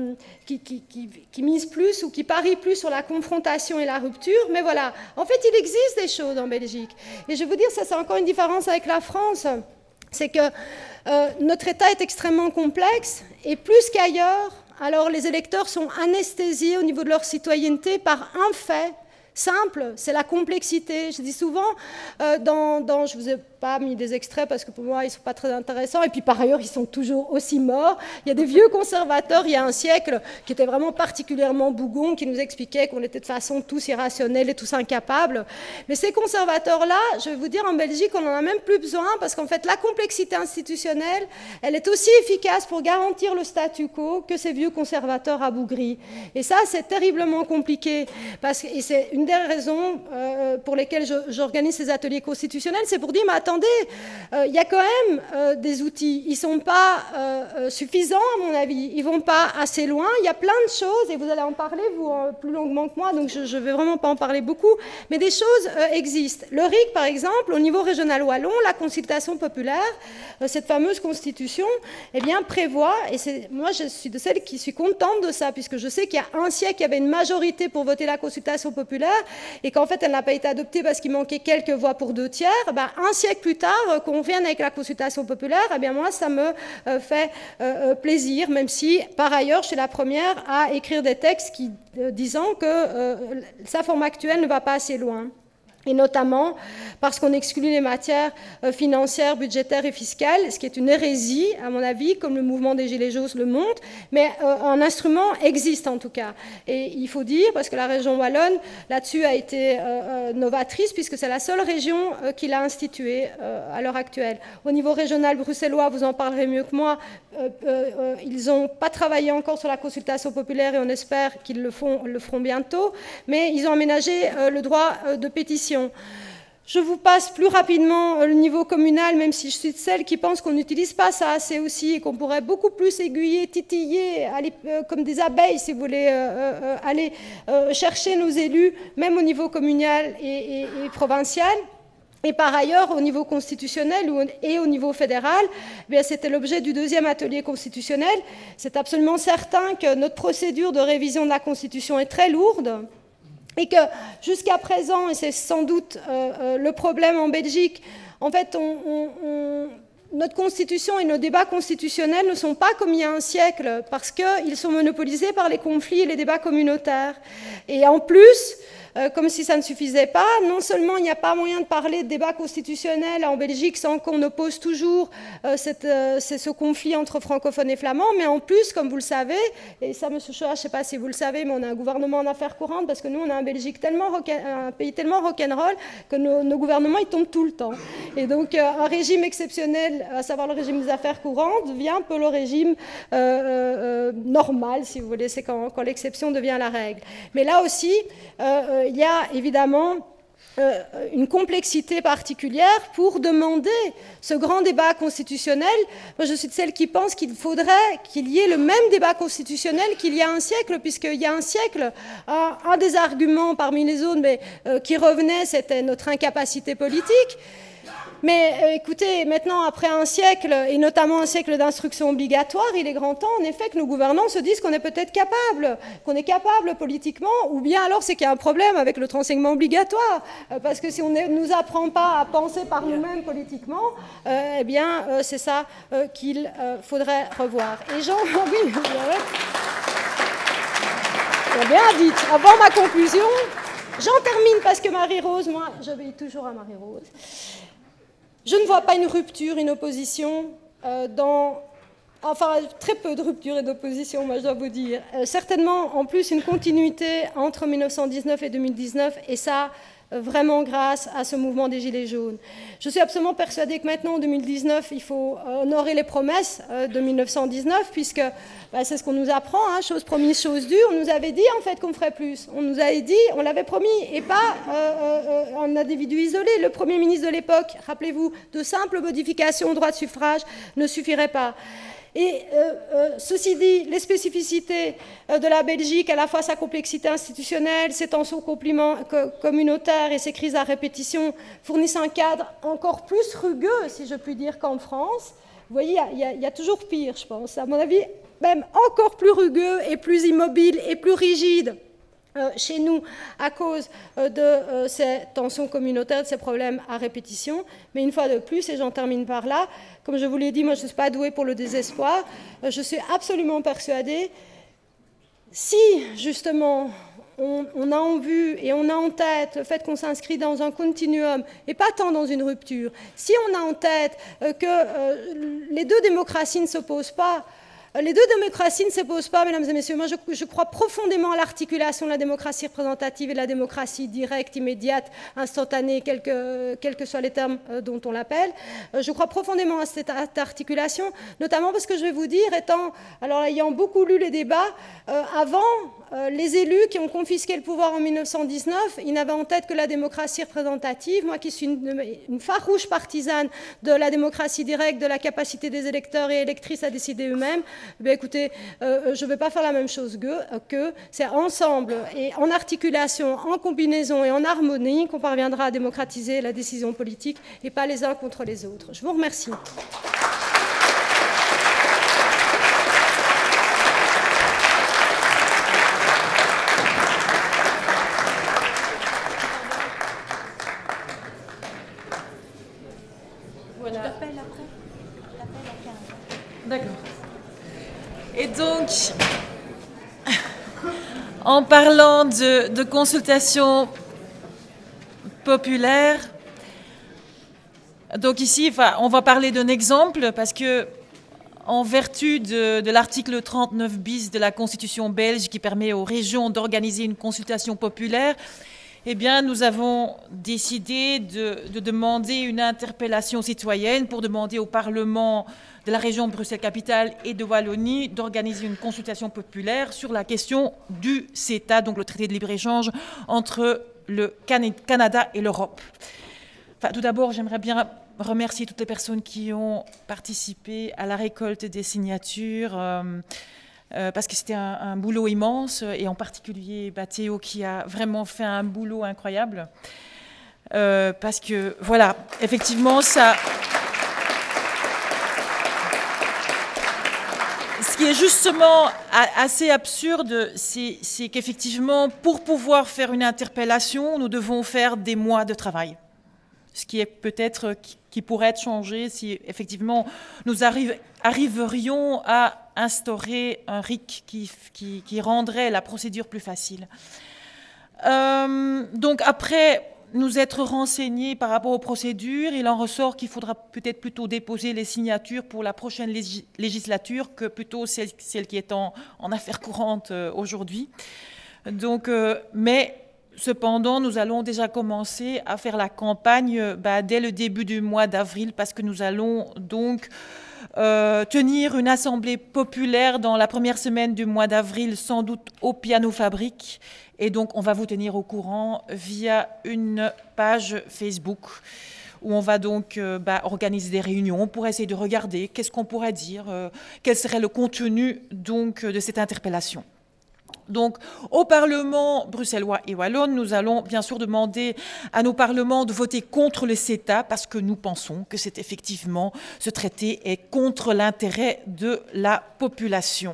qui misent plus ou qui parient plus sur la confrontation et la rupture. Mais voilà, en fait, il existe des choses en Belgique. Et je vais vous dire, ça c'est encore une différence avec la France, c'est que notre État est extrêmement complexe et plus qu'ailleurs, alors les électeurs sont anesthésiés au niveau de leur citoyenneté par un fait simple, c'est la complexité. Je dis souvent, je ne vous ai pas mis des extraits parce que pour moi, ils ne sont pas très intéressants. Et puis par ailleurs, ils sont toujours aussi morts. Il y a des vieux conservateurs, il y a un siècle, qui étaient vraiment particulièrement bougons, qui nous expliquaient qu'on était de toute façon tous irrationnels et tous incapables. Mais ces conservateurs-là, je vais vous dire, en Belgique, on n'en a même plus besoin parce qu'en fait, la complexité institutionnelle, elle est aussi efficace pour garantir le statu quo que ces vieux conservateurs abougris. Et ça, c'est terriblement compliqué. Et c'est une des raisons pour lesquelles j'organise ces ateliers constitutionnels, c'est pour dire, mais attendez, il y a quand même des outils, ils ne sont pas suffisants à mon avis, ils ne vont pas assez loin, il y a plein de choses, et vous allez en parler vous plus longuement que moi, donc je ne vais vraiment pas en parler beaucoup, mais des choses existent. Le RIC, par exemple, au niveau régional wallon, la consultation populaire, cette fameuse constitution, eh bien, prévoit, et moi je suis de celles qui suis contente de ça, puisque je sais qu'il y a un siècle, il y avait une majorité pour voter la consultation populaire, et qu'en fait elle n'a pas été adoptée parce qu'il manquait quelques voix pour 2/3, un siècle plus tard, qu'on revienne avec la consultation populaire, eh bien moi ça me fait plaisir, même si par ailleurs je suis la première à écrire des textes disant que sa forme actuelle ne va pas assez loin. Et notamment parce qu'on exclut les matières financières, budgétaires et fiscales, ce qui est une hérésie, à mon avis, comme le mouvement des Gilets jaunes le montre, mais un instrument existe en tout cas. Et il faut dire, parce que la région wallonne, là-dessus, a été novatrice, puisque c'est la seule région qui l'a institué à l'heure actuelle. Au niveau régional bruxellois, vous en parlerez mieux que moi, ils n'ont pas travaillé encore sur la consultation populaire et on espère qu'ils le feront bientôt, mais ils ont aménagé le droit de pétition. Je vous passe plus rapidement le niveau communal, même si je suis celle qui pense qu'on n'utilise pas ça assez aussi et qu'on pourrait beaucoup plus aiguiller, titiller, aller, comme des abeilles, si vous voulez, aller chercher nos élus, même au niveau communal et provincial. Et par ailleurs, au niveau constitutionnel et au niveau fédéral, c'était l'objet du deuxième atelier constitutionnel. C'est absolument certain que notre procédure de révision de la Constitution est très lourde. Et que jusqu'à présent, et c'est sans doute le problème en Belgique, en fait, notre Constitution et nos débats constitutionnels ne sont pas comme il y a un siècle, parce qu'ils sont monopolisés par les conflits et les débats communautaires. Et en plus, comme si ça ne suffisait pas, non seulement il n'y a pas moyen de parler de débat constitutionnel en Belgique sans qu'on oppose toujours ce conflit entre francophones et flamands, mais en plus, comme vous le savez, et ça, M. Choa, je ne sais pas si vous le savez, mais on a un gouvernement en affaires courantes, parce que nous, on a un pays tellement rock'n'roll que nos gouvernements, ils tombent tout le temps. Et donc, un régime exceptionnel, à savoir le régime des affaires courantes, devient un peu le régime normal, si vous voulez, c'est quand l'exception devient la règle. Mais là aussi, il y a évidemment une complexité particulière pour demander ce grand débat constitutionnel. Moi, je suis de celle qui pense qu'il faudrait qu'il y ait le même débat constitutionnel qu'il y a un siècle, puisqu'il y a un siècle, un des arguments parmi les autres qui revenait, c'était notre incapacité politique. Mais écoutez, maintenant, après un siècle, et notamment un siècle d'instruction obligatoire, il est grand temps, en effet, que nos gouvernants se disent qu'on est peut-être capable, qu'on est capable politiquement, ou bien alors c'est qu'il y a un problème avec notre enseignement obligatoire, parce que si on ne nous apprend pas à penser par nous-mêmes politiquement, eh bien, c'est ça qu'il faudrait revoir. Et Jean, oui, c'est bien dit. Avant ma conclusion, j'en termine parce que Marie-Rose, moi, j'obéis toujours à Marie-Rose. Je ne vois pas une rupture, une opposition enfin, très peu de rupture et d'opposition, moi je dois vous dire. Certainement, en plus, une continuité entre 1919 et 2019, et ça, vraiment grâce à ce mouvement des Gilets jaunes. Je suis absolument persuadée que maintenant, en 2019, il faut honorer les promesses de 1919, puisque c'est ce qu'on nous apprend, hein, chose promise, chose due. On nous avait dit, en fait, qu'on ferait plus. On nous avait dit, on l'avait promis, et pas un individu isolé. Le Premier ministre de l'époque, rappelez-vous, de simples modifications au droit de suffrage ne suffiraient pas. Et ceci dit, les spécificités de la Belgique, à la fois sa complexité institutionnelle, ses tensions communautaires et ses crises à répétition, fournissent un cadre encore plus rugueux, si je puis dire, qu'en France. Vous voyez, il y a toujours pire, je pense. À mon avis, même encore plus rugueux et plus immobile et plus rigide chez nous à cause de ces tensions communautaires, de ces problèmes à répétition. Mais une fois de plus, et j'en termine par là, comme je vous l'ai dit, moi je ne suis pas douée pour le désespoir, je suis absolument persuadée, si justement on a en vue et on a en tête le fait qu'on s'inscrit dans un continuum et pas tant dans une rupture, si on a en tête que les deux démocraties ne s'opposent pas, les deux démocraties ne s'opposent pas, mesdames et messieurs. Moi, je crois profondément à l'articulation de la démocratie représentative et de la démocratie directe, immédiate, instantanée, quels que soient les termes dont on l'appelle. Je crois profondément à cette articulation, notamment parce que je vais vous dire, ayant beaucoup lu les débats, avant, les élus qui ont confisqué le pouvoir en 1919, ils n'avaient en tête que la démocratie représentative. Moi qui suis une farouche partisane de la démocratie directe, de la capacité des électeurs et électrices à décider eux-mêmes, écoutez, je ne vais pas faire la même chose qu'eux. C'est ensemble et en articulation, en combinaison et en harmonie qu'on parviendra à démocratiser la décision politique et pas les uns contre les autres. Je vous remercie. Donc, en parlant de consultation populaire, donc ici, on va parler d'un exemple parce que en vertu de l'article 39 bis de la Constitution belge qui permet aux régions d'organiser une consultation populaire, eh bien, nous avons décidé de demander une interpellation citoyenne pour demander au Parlement de la région Bruxelles-Capitale et de Wallonie d'organiser une consultation populaire sur la question du CETA, donc le traité de libre-échange entre le Canada et l'Europe. Enfin, tout d'abord, j'aimerais bien remercier toutes les personnes qui ont participé à la récolte des signatures, parce que c'était un boulot immense, et en particulier Théo qui a vraiment fait un boulot incroyable, parce que, voilà, effectivement, ça... Ce qui est justement assez absurde, c'est qu'effectivement, pour pouvoir faire une interpellation, nous devons faire des mois de travail. Ce qui est peut-être qui pourrait être changé si effectivement nous arriverions à instaurer un RIC qui rendrait la procédure plus facile. Donc après nous être renseignés par rapport aux procédures, il en ressort qu'il faudra peut-être plutôt déposer les signatures pour la prochaine législature que plutôt celle qui est en affaires courantes aujourd'hui. Donc, mais cependant, nous allons déjà commencer à faire la campagne dès le début du mois d'avril parce que nous allons donc tenir une assemblée populaire dans la première semaine du mois d'avril, sans doute au Piano Fabrique. Et donc, on va vous tenir au courant via une page Facebook où on va donc organiser des réunions pour essayer de regarder qu'est-ce qu'on pourrait dire, quel serait le contenu donc de cette interpellation. Donc, au Parlement bruxellois et wallon, nous allons bien sûr demander à nos parlements de voter contre le CETA parce que nous pensons que c'est effectivement, ce traité est contre l'intérêt de la population.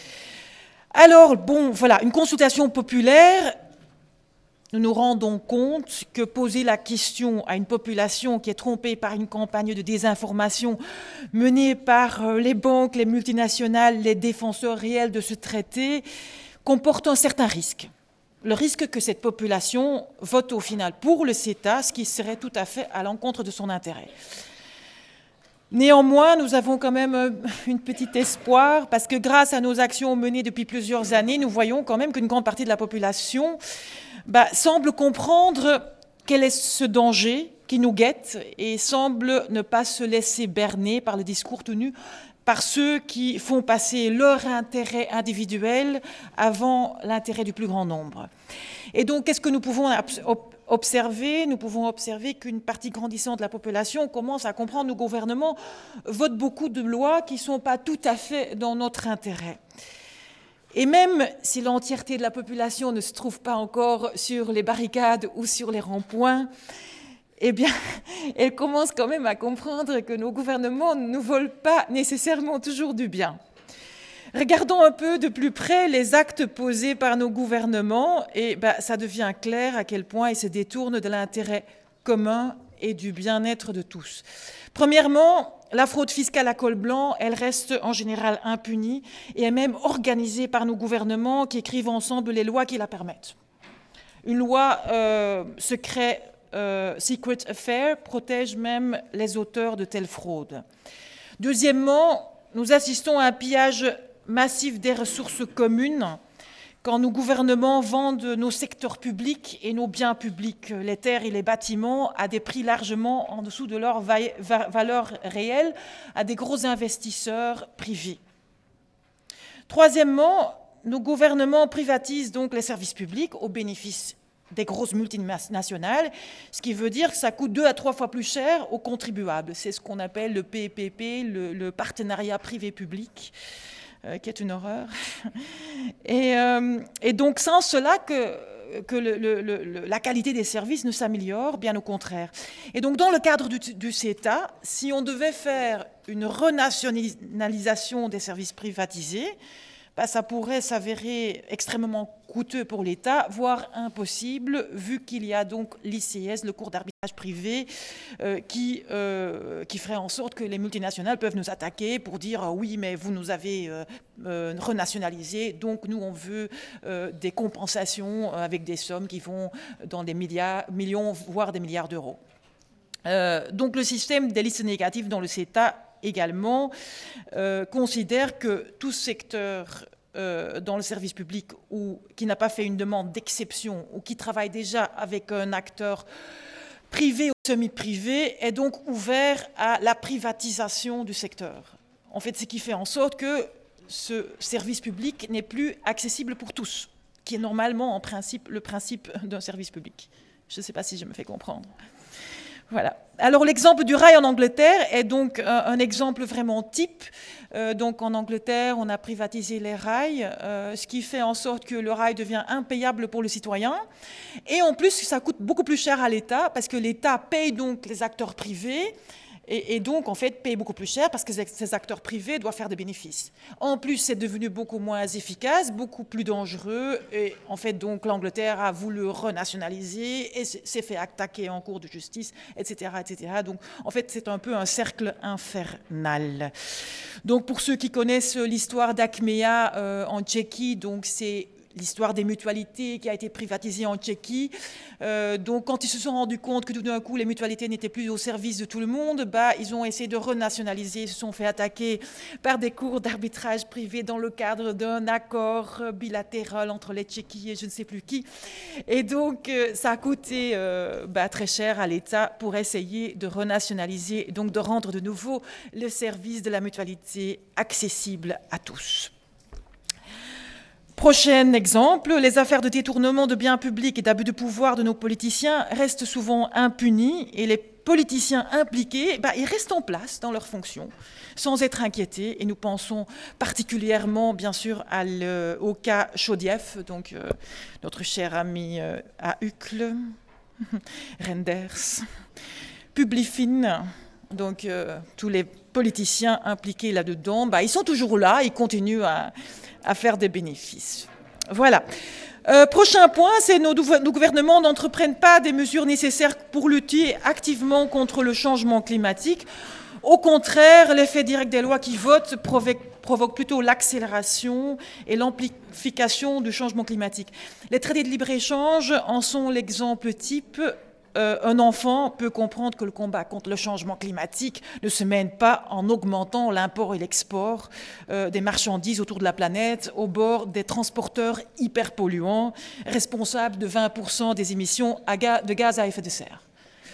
Alors, bon, voilà, une consultation populaire, nous nous rendons compte que poser la question à une population qui est trompée par une campagne de désinformation menée par les banques, les multinationales, les défenseurs réels de ce traité, comporte un certain risque. Le risque que cette population vote au final pour le CETA, ce qui serait tout à fait à l'encontre de son intérêt. Néanmoins, nous avons quand même une petite espoir, parce que grâce à nos actions menées depuis plusieurs années, nous voyons quand même qu'une grande partie de la population semble comprendre quel est ce danger qui nous guette et semble ne pas se laisser berner par le discours tenu par ceux qui font passer leur intérêt individuel avant l'intérêt du plus grand nombre. Et donc, qu'est-ce que nous pouvons observer ? Nous pouvons observer qu'une partie grandissante de la population commence à comprendre que nos gouvernements votent beaucoup de lois qui ne sont pas tout à fait dans notre intérêt. Et même si l'entièreté de la population ne se trouve pas encore sur les barricades ou sur les ronds-points, eh bien, elle commence quand même à comprendre que nos gouvernements ne nous veulent pas nécessairement toujours du bien. Regardons un peu de plus près les actes posés par nos gouvernements et ça devient clair à quel point ils se détournent de l'intérêt commun et du bien-être de tous. Premièrement, la fraude fiscale à col blanc, elle reste en général impunie et est même organisée par nos gouvernements qui écrivent ensemble les lois qui la permettent. Une loi secret Affair protège même les auteurs de telles fraudes. Deuxièmement, nous assistons à un pillage massif des ressources communes quand nos gouvernements vendent nos secteurs publics et nos biens publics, les terres et les bâtiments, à des prix largement en dessous de leur valeur réelle, à des gros investisseurs privés. Troisièmement, nos gouvernements privatisent donc les services publics au bénéfice des grosses multinationales, ce qui veut dire que ça coûte 2 à 3 fois plus cher aux contribuables. C'est ce qu'on appelle le PPP, le partenariat privé-public, qui est une horreur. Et donc, sans cela que la qualité des services ne s'améliore, bien au contraire. Et donc, dans le cadre du CETA, si on devait faire une renationalisation des services privatisés, ça pourrait s'avérer extrêmement coûteux pour l'État, voire impossible, vu qu'il y a donc l'ICS, le cours d'arbitrage privé, qui ferait en sorte que les multinationales peuvent nous attaquer pour dire oui, mais vous nous avez renationalisé, donc nous on veut des compensations avec des sommes qui vont dans des millions, voire des milliards d'euros. Donc le système des listes négatives dans le CETA également considère que tout secteur dans le service public ou qui n'a pas fait une demande d'exception ou qui travaille déjà avec un acteur privé ou semi-privé est donc ouvert à la privatisation du secteur. En fait, ce qui fait en sorte que ce service public n'est plus accessible pour tous, qui est normalement en principe le principe d'un service public. Je ne sais pas si je me fais comprendre. Voilà. Alors l'exemple du rail en Angleterre est donc un exemple vraiment type. Donc en Angleterre, on a privatisé les rails, ce qui fait en sorte que le rail devient impayable pour le citoyen. Et en plus, ça coûte beaucoup plus cher à l'État parce que l'État paye donc les acteurs privés et donc en fait paye beaucoup plus cher parce que ces acteurs privés doivent faire des bénéfices. En plus, c'est devenu beaucoup moins efficace, beaucoup plus dangereux et en fait donc l'Angleterre a voulu renationaliser et s'est fait attaquer en cour de justice, etc., etc. Donc en fait c'est un peu un cercle infernal. Donc pour ceux qui connaissent l'histoire d'Achmea en Tchéquie, donc c'est l'histoire des mutualités qui a été privatisée en Tchéquie. Donc, quand ils se sont rendus compte que tout d'un coup, les mutualités n'étaient plus au service de tout le monde, ils ont essayé de renationaliser, se sont fait attaquer par des cours d'arbitrage privé dans le cadre d'un accord bilatéral entre les Tchéquies et je ne sais plus qui. Et donc, ça a coûté très cher à l'État pour essayer de renationaliser, donc de rendre de nouveau le service de la mutualité accessible à tous. Prochain exemple, les affaires de détournement de biens publics et d'abus de pouvoir de nos politiciens restent souvent impunies et les politiciens impliqués, ils restent en place dans leurs fonctions sans être inquiétés. Et nous pensons particulièrement, bien sûr, au cas Chaudieff, donc notre cher ami à Uccle, Renders, Publifin, donc tous les politiciens impliqués là-dedans, ils sont toujours là, ils continuent à faire des bénéfices. Voilà. Prochain point, c'est nos gouvernements n'entreprennent pas des mesures nécessaires pour lutter activement contre le changement climatique. Au contraire, l'effet direct des lois qui votent provoque plutôt l'accélération et l'amplification du changement climatique. Les traités de libre-échange en sont l'exemple type. Un enfant peut comprendre que le combat contre le changement climatique ne se mène pas en augmentant l'import et l'export des marchandises autour de la planète au bord des transporteurs hyper polluants, responsables de 20% des émissions de gaz à effet de serre.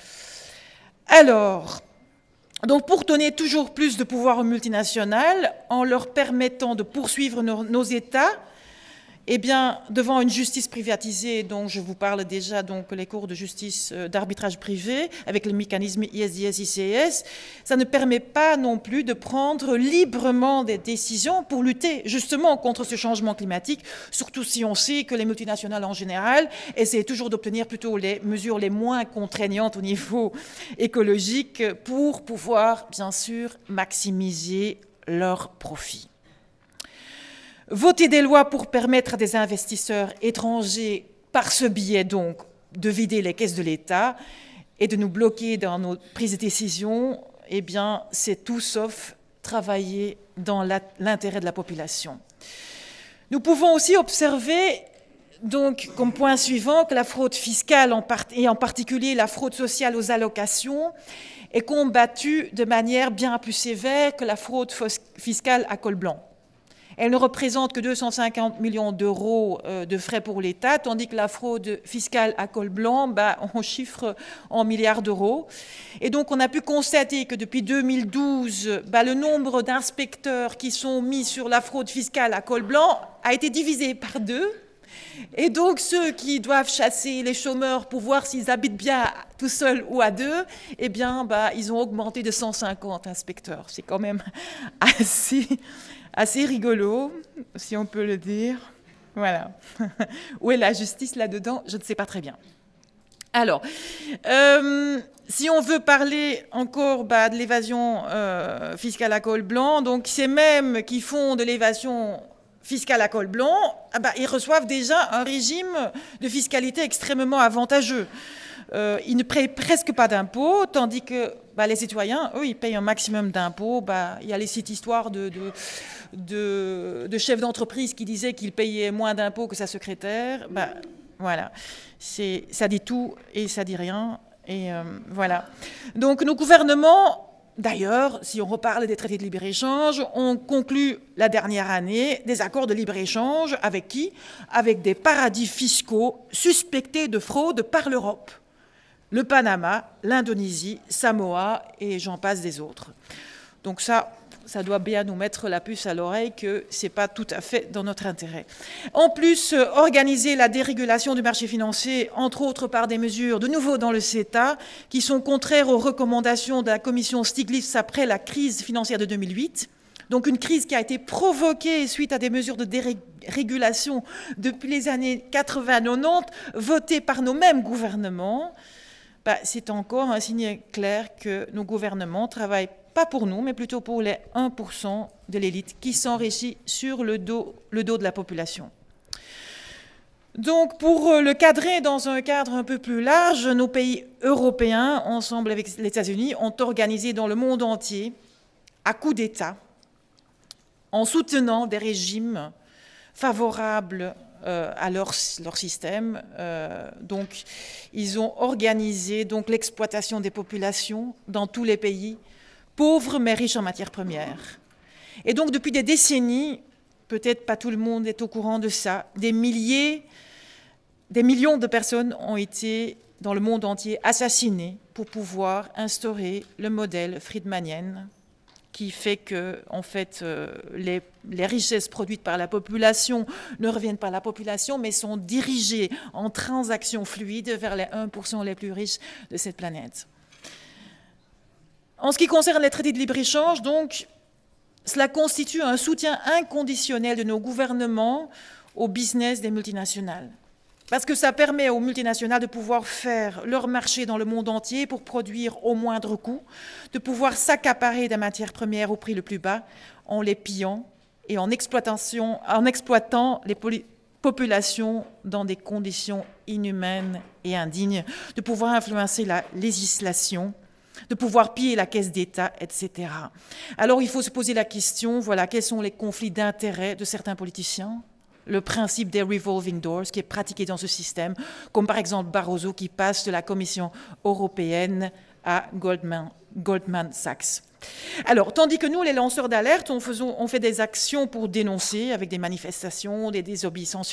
Alors, donc pour donner toujours plus de pouvoir aux multinationales, en leur permettant de poursuivre nos États, devant une justice privatisée, dont je vous parle déjà, donc les cours de justice d'arbitrage privé, avec le mécanisme ISDS-ICS, ça ne permet pas non plus de prendre librement des décisions pour lutter justement contre ce changement climatique, surtout si on sait que les multinationales en général essaient toujours d'obtenir plutôt les mesures les moins contraignantes au niveau écologique pour pouvoir, bien sûr, maximiser leurs profits. Voter des lois pour permettre à des investisseurs étrangers, par ce biais donc, de vider les caisses de l'État et de nous bloquer dans nos prises de décision, c'est tout sauf travailler dans l'intérêt de la population. Nous pouvons aussi observer, donc, comme point suivant, que la fraude fiscale, et en particulier la fraude sociale aux allocations, est combattue de manière bien plus sévère que la fraude fiscale à col blanc. Elle ne représente que 250 millions d'euros de frais pour l'État, tandis que la fraude fiscale à col blanc, on chiffre en milliards d'euros. Et donc, on a pu constater que depuis 2012, le nombre d'inspecteurs qui sont mis sur la fraude fiscale à col blanc a été divisé par 2. Et donc, ceux qui doivent chasser les chômeurs pour voir s'ils habitent bien tout seuls ou à 2, ils ont augmenté de 150 inspecteurs. C'est quand même assez rigolo, si on peut le dire. Voilà. Où est la justice là-dedans? Je ne sais pas très bien. Alors, si on veut parler encore de l'évasion fiscale à col blanc, donc c'est même qui font de l'évasion fiscal à col blanc, ils reçoivent déjà un régime de fiscalité extrêmement avantageux. Ils ne paient presque pas d'impôts, tandis que les citoyens, eux, ils payent un maximum d'impôts. Il y a les sites histoires de chefs d'entreprise qui disaient qu'ils payaient moins d'impôts que sa secrétaire. Voilà, ça dit tout et ça dit rien. Et voilà. Donc nos gouvernements... D'ailleurs, si on reparle des traités de libre-échange, on conclut la dernière année des accords de libre-échange avec qui ? Avec des paradis fiscaux suspectés de fraude par l'Europe. Le Panama, l'Indonésie, Samoa et j'en passe des autres. Donc ça doit bien nous mettre la puce à l'oreille que ce n'est pas tout à fait dans notre intérêt. En plus, organiser la dérégulation du marché financier, entre autres par des mesures de nouveau dans le CETA, qui sont contraires aux recommandations de la commission Stiglitz après la crise financière de 2008. Donc une crise qui a été provoquée suite à des mesures de dérégulation depuis les années 80-90, votées par nos mêmes gouvernements. C'est encore un signe clair que nos gouvernements travaillent pas pour nous, mais plutôt pour les 1% de l'élite qui s'enrichit sur le dos de la population. Donc, pour le cadrer dans un cadre un peu plus large, nos pays européens, ensemble avec les États-Unis, ont organisé dans le monde entier, à coup d'État, en soutenant des régimes favorables à leur système. Donc, ils ont organisé l'exploitation des populations dans tous les pays, pauvres mais riches en matières premières. Et donc, depuis des décennies, peut-être pas tout le monde est au courant de ça, des millions de personnes ont été, dans le monde entier, assassinées pour pouvoir instaurer le modèle friedmanien, qui fait que, en fait, les richesses produites par la population ne reviennent pas à la population, mais sont dirigées en transactions fluides vers les 1% les plus riches de cette planète. En ce qui concerne les traités de libre-échange, donc, cela constitue un soutien inconditionnel de nos gouvernements au business des multinationales. Parce que ça permet aux multinationales de pouvoir faire leur marché dans le monde entier pour produire au moindre coût, de pouvoir s'accaparer des matières premières au prix le plus bas en les pillant et en exploitant les populations dans des conditions inhumaines et indignes, de pouvoir influencer la législation, de pouvoir piller la caisse d'État, etc. Alors il faut se poser la question, quels sont les conflits d'intérêts de certains politiciens ? Le principe des revolving doors qui est pratiqué dans ce système, comme par exemple Barroso qui passe de la Commission européenne à Goldman Sachs. Alors, tandis que nous, les lanceurs d'alerte, on fait des actions pour dénoncer avec des manifestations, des désobéissances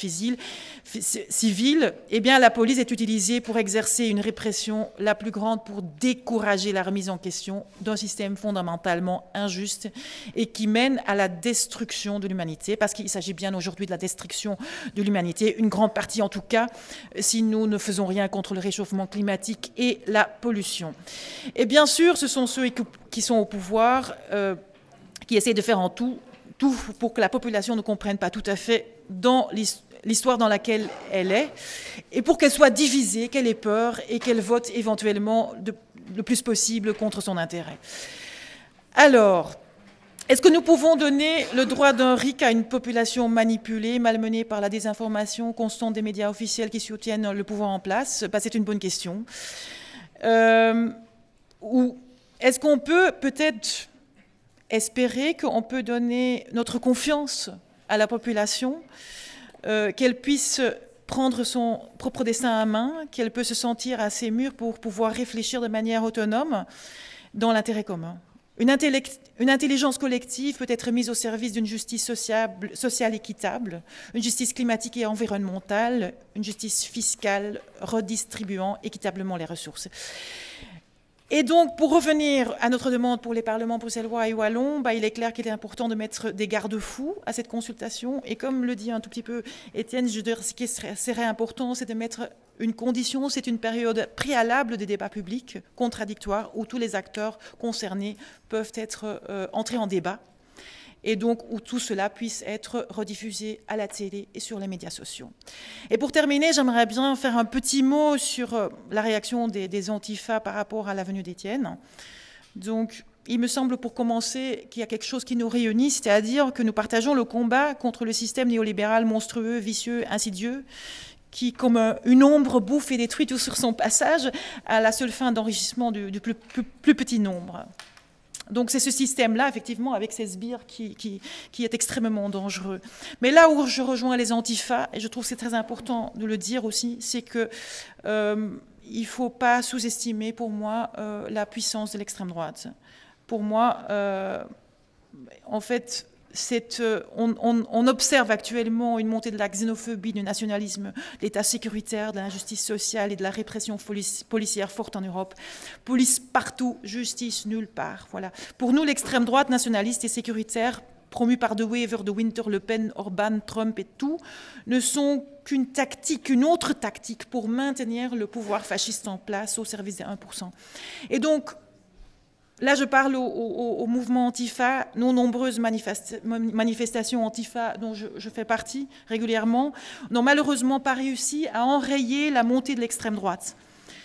civiles, eh bien, la police est utilisée pour exercer une répression la plus grande pour décourager la remise en question d'un système fondamentalement injuste et qui mène à la destruction de l'humanité, parce qu'il s'agit bien aujourd'hui de la destruction de l'humanité, une grande partie en tout cas, si nous ne faisons rien contre le réchauffement climatique et la pollution. Et bien sûr, ce sont ceux qui sont au pouvoir, qui essaient de faire en tout pour que la population ne comprenne pas tout à fait dans l'histoire dans laquelle elle est, et pour qu'elle soit divisée, qu'elle ait peur et qu'elle vote éventuellement le plus possible contre son intérêt. Alors, est-ce que nous pouvons donner le droit d'un RIC à une population manipulée, malmenée par la désinformation constante des médias officiels qui soutiennent le pouvoir en place ? C'est une bonne question. Ou est-ce qu'on peut peut-être espérer qu'on peut donner notre confiance à la population, qu'elle puisse prendre son propre destin à main, qu'elle peut se sentir assez mûre pour pouvoir réfléchir de manière autonome dans l'intérêt commun ? Une intelligence collective peut être mise au service d'une justice sociale équitable, une justice climatique et environnementale, une justice fiscale redistribuant équitablement les ressources. Et donc, pour revenir à notre demande pour les parlements bruxellois et wallons, il est clair qu'il est important de mettre des garde-fous à cette consultation. Et comme le dit un tout petit peu Étienne, je dirais, ce qui serait important, c'est de mettre une condition, c'est une période préalable des débats publics contradictoires où tous les acteurs concernés peuvent être entrés en débat. Et donc où tout cela puisse être rediffusé à la télé et sur les médias sociaux. Et pour terminer, j'aimerais bien faire un petit mot sur la réaction des Antifa par rapport à la venue d'Étienne. Donc, il me semble pour commencer qu'il y a quelque chose qui nous réunit, c'est-à-dire que nous partageons le combat contre le système néolibéral monstrueux, vicieux, insidieux, qui, comme une ombre, bouffe et détruit tout sur son passage à la seule fin d'enrichissement du plus petit nombre. Donc c'est ce système-là, effectivement, avec ces sbires qui est extrêmement dangereux. Mais là où je rejoins les antifas, et je trouve que c'est très important de le dire aussi, c'est que il ne faut pas sous-estimer, pour moi, la puissance de l'extrême droite. Pour moi, en fait, on observe actuellement une montée de la xénophobie, du nationalisme, de l'état sécuritaire, de l'injustice sociale et de la répression policière forte en Europe. Police partout, justice nulle part. Voilà. Pour nous, l'extrême droite nationaliste et sécuritaire, promue par De Wever, De Winter, Le Pen, Orban, Trump et tout, ne sont qu'une tactique, une autre tactique pour maintenir le pouvoir fasciste en place au service des 1%. Et donc, là, je parle au mouvement Antifa, nos nombreuses manifestations Antifa dont je fais partie régulièrement, n'ont malheureusement pas réussi à enrayer la montée de l'extrême droite.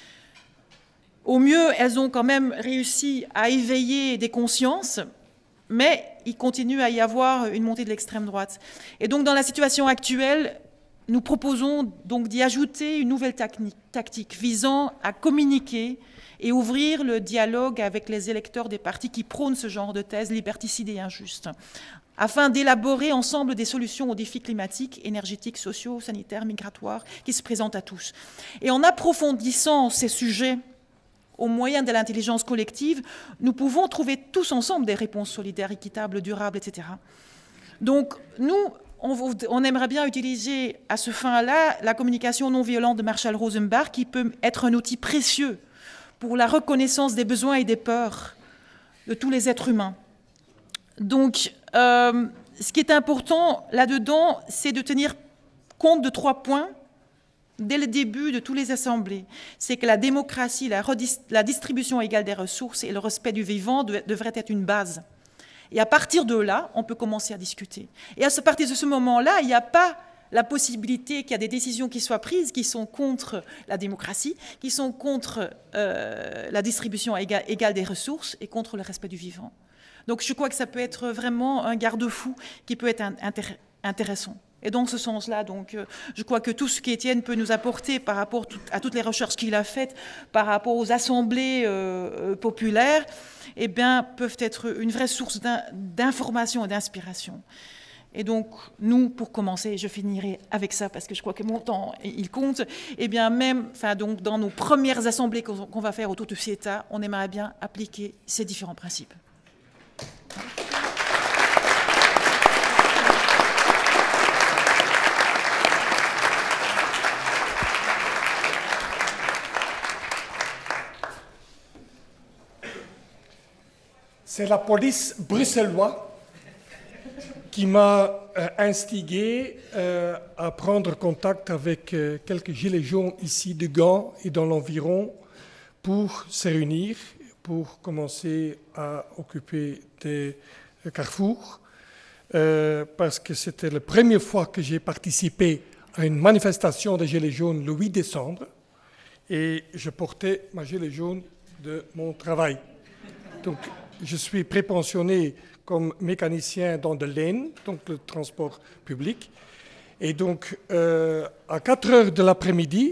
Au mieux, elles ont quand même réussi à éveiller des consciences, mais il continue à y avoir une montée de l'extrême droite. Et donc, dans la situation actuelle, nous proposons donc d'y ajouter une nouvelle tactique visant à communiquer et ouvrir le dialogue avec les électeurs des partis qui prônent ce genre de thèse liberticide et injuste, afin d'élaborer ensemble des solutions aux défis climatiques, énergétiques, sociaux, sanitaires, migratoires, qui se présentent à tous. Et en approfondissant ces sujets au moyen de l'intelligence collective, nous pouvons trouver tous ensemble des réponses solidaires, équitables, durables, etc. Donc, nous, on aimerait bien utiliser à ce fin-là la communication non violente de Marshall Rosenberg, qui peut être un outil précieux pour la reconnaissance des besoins et des peurs de tous les êtres humains. Donc, ce qui est important là-dedans, c'est de tenir compte de 3 points dès le début de toutes les assemblées. C'est que la démocratie, la distribution égale des ressources et le respect du vivant devraient être une base. Et à partir de là, on peut commencer à discuter. Et à partir de ce moment-là, il n'y a pas la possibilité qu'il y a des décisions qui soient prises qui sont contre la démocratie, qui sont contre la distribution égale des ressources et contre le respect du vivant. Donc je crois que ça peut être vraiment un garde-fou qui peut être intéressant. Et dans ce sens-là, donc, je crois que tout ce qu'Étienne peut nous apporter par rapport à toutes les recherches qu'il a faites, par rapport aux assemblées populaires, eh bien, peuvent être une vraie source d'information et d'inspiration. Et donc, nous, pour commencer, je finirai avec ça, parce que je crois que mon temps, il compte, eh bien, même donc, dans nos premières assemblées qu'on va faire autour du CETA, on aimerait bien appliquer ces différents principes. C'est la police bruxelloise qui m'a instigé à prendre contact avec quelques gilets jaunes ici de Gand et dans l'environ pour se réunir, pour commencer à occuper des carrefours, parce que c'était la première fois que j'ai participé à une manifestation des gilets jaunes le 8 décembre et je portais ma gilet jaune de mon travail. Donc, je suis prépensionné comme mécanicien dans de l'Aisne, donc le transport public. Et donc, à 4 heures de l'après-midi,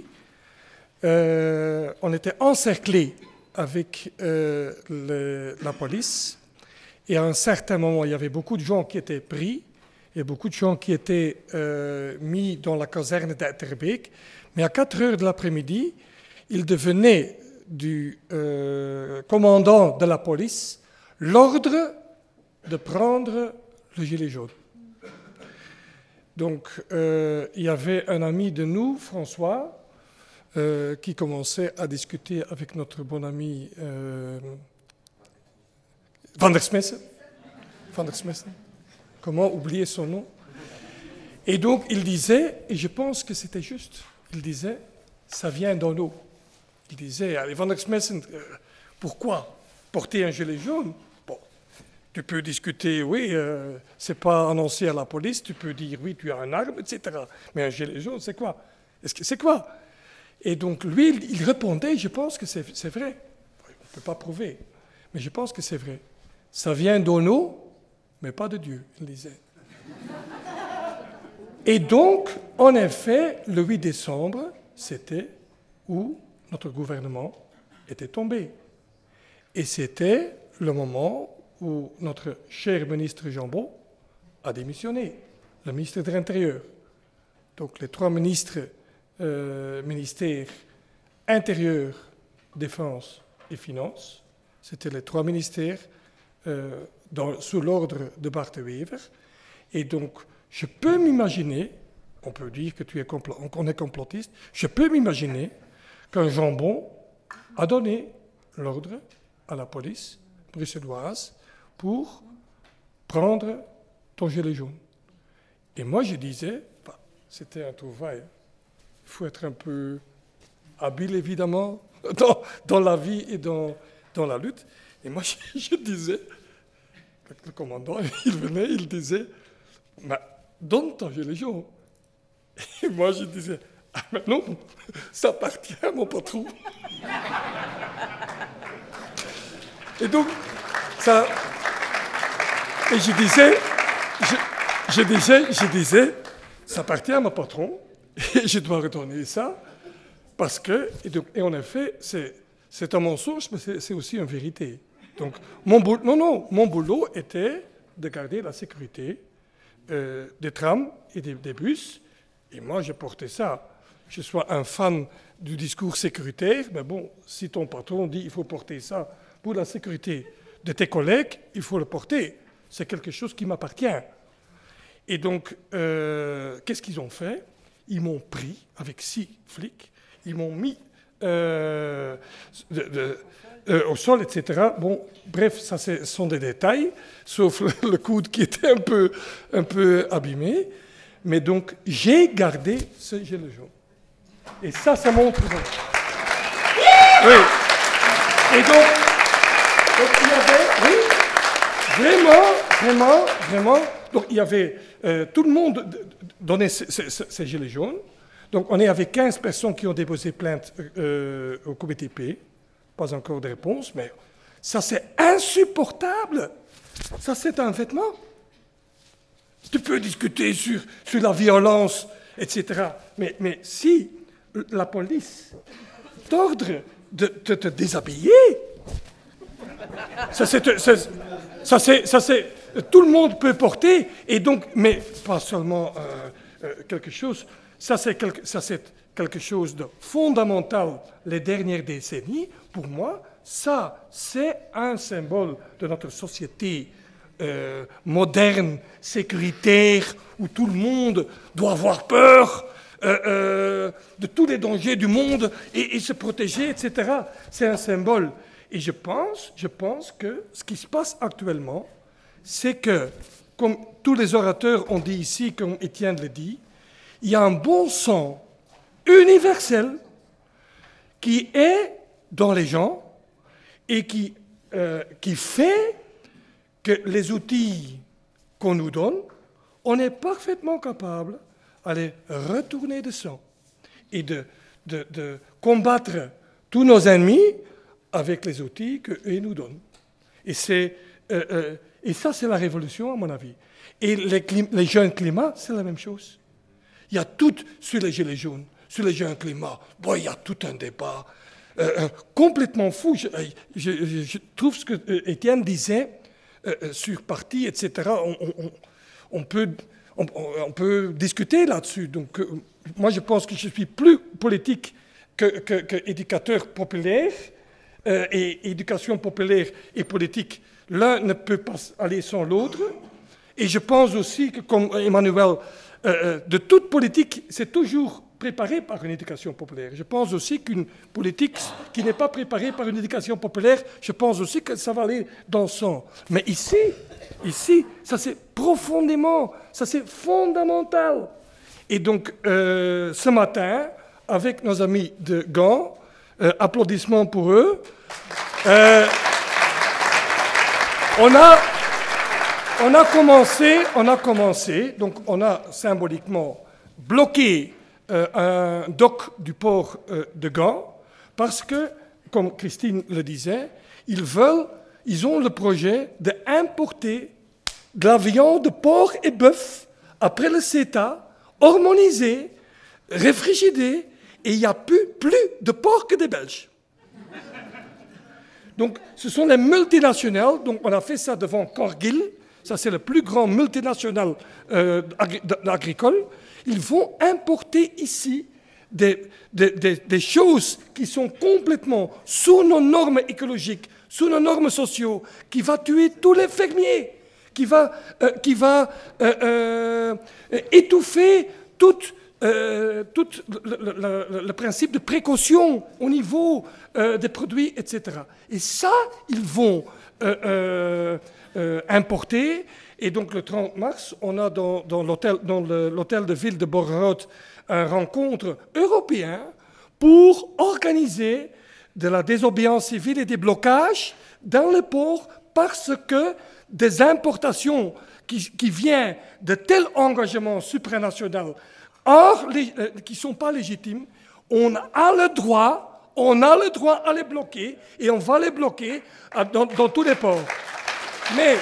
on était encerclés avec la police. Et à un certain moment, il y avait beaucoup de gens qui étaient pris et beaucoup de gens qui étaient mis dans la caserne d'Etterbeek. Mais à 4 heures de l'après-midi, il devenait du commandant de la police l'ordre de prendre le gilet jaune. Donc, il y avait un ami de nous, François, qui commençait à discuter avec notre bon ami Van der Smessen. Comment oublier son nom? Et donc, il disait, et je pense que c'était juste, il disait, ça vient d'en haut. Il disait, allez, Van der Smessen, pourquoi porter un gilet jaune? Bon, tu peux discuter, oui, c'est pas annoncé à la police, tu peux dire, oui, tu as une arme, etc. Mais un gilet jaune, c'est quoi? C'est quoi? Et donc, lui, il répondait, je pense que c'est vrai. On ne peut pas prouver, mais je pense que c'est vrai. ça vient d'Ono, mais pas de Dieu, il disait. Et donc, en effet, le 8 décembre, c'était où notre gouvernement était tombé. Et c'était le moment où notre cher ministre Jambon a démissionné, le ministre de l'Intérieur. Donc les trois ministères Intérieur, Défense et Finances, c'était les trois ministères sous l'ordre de Bart de Wever. Et donc, je peux m'imaginer, on peut dire qu'on est complotiste, je peux m'imaginer qu'un Jambon a donné l'ordre à la police bruxelloise pour prendre ton gilet jaune. Et moi, je disais, c'était un trouvaille. Il faut être un peu habile, évidemment, dans la vie et dans la lutte. Et moi, je disais, le commandant, il venait, il disait, donne ton gilet jaune. Et moi, je disais, mais non, ça appartient à mon patron. Et donc, ça... Et je disais, ça appartient à mon patron, et je dois redonner ça, parce que, et en effet, c'est un mensonge, mais c'est aussi une vérité. Donc, mon boulot était de garder la sécurité des trams et des bus, et moi, je portais ça. Je suis un fan du discours sécuritaire, mais bon, si ton patron dit qu'il faut porter ça pour la sécurité de tes collègues, il faut le porter. C'est quelque chose qui m'appartient. Et donc, qu'est-ce qu'ils ont fait? Ils m'ont pris avec 6 flics, ils m'ont mis au sol, etc. Bon, bref, ça ce sont des détails, sauf le coude qui était un peu abîmé. Mais donc, j'ai gardé ce gilet jaune. Et ça montre... Oui. Et donc il y avait... Oui, vraiment... Donc, il y avait... tout le monde donnait ces gilets jaunes. Donc, on est avec 15 personnes qui ont déposé plainte au COBTP. Pas encore de réponse, mais ça, c'est insupportable. Ça, c'est un vêtement. Tu peux discuter sur la violence, etc. Mais si la police t'ordre de te déshabiller, ça c'est tout le monde peut porter, et donc, mais pas seulement quelque chose, ça c'est quelque chose de fondamental les dernières décennies. Pour moi, ça c'est un symbole de notre société moderne, sécuritaire, où tout le monde doit avoir peur de tous les dangers du monde et se protéger, etc. C'est un symbole. Et je pense que ce qui se passe actuellement, c'est que, comme tous les orateurs ont dit ici, comme Étienne le dit, il y a un bon sens universel qui est dans les gens et qui fait que les outils qu'on nous donne, on est parfaitement capable de les retourner dedans et de combattre tous nos ennemis avec les outils qu'eux nous donnent. Et ça, c'est la révolution, à mon avis. Et les jeunes climats, c'est la même chose. Il y a tout sur les gilets jaunes, sur les jeunes climats. Bon, il y a tout un débat complètement fou. Je trouve ce que Étienne disait sur parti, etc. On peut discuter là-dessus. Donc, moi, je pense que je suis plus politique qu'éducateur populaire. Et éducation populaire et politique, l'un ne peut pas aller sans l'autre. Et je pense aussi que, comme Emmanuel, de toute politique, c'est toujours préparé par une éducation populaire. Je pense aussi qu'une politique qui n'est pas préparée par une éducation populaire, je pense aussi que ça va aller dans le sang. Mais ici, ça c'est profondément, ça c'est fondamental. Et donc, ce matin, avec nos amis de Gand, applaudissements pour eux. On a commencé, donc on a symboliquement bloqué un dock du port de Gand parce que, comme Christine le disait, ils veulent ils ont le projet d'importer de la viande de porc et bœuf après le CETA, harmonisée, réfrigérée, et il n'y a plus de porc que des Belges. Donc, ce sont les multinationales. Donc, on a fait ça devant Cargill. Ça, c'est le plus grand multinational agricole. Ils vont importer ici des choses qui sont complètement sous nos normes écologiques, sous nos normes sociaux, qui va tuer tous les fermiers, qui va étouffer tout le principe de précaution au niveau des produits, etc. Et ça, ils vont importer. Et donc, le 30 mars, on a dans l'hôtel de ville de Borgerhout une rencontre européenne pour organiser de la désobéissance civile et des blocages dans les ports parce que des importations qui viennent de tels engagements supranationaux qui ne sont pas légitimes, on a le droit à les bloquer et on va les bloquer dans tous les ports. Mais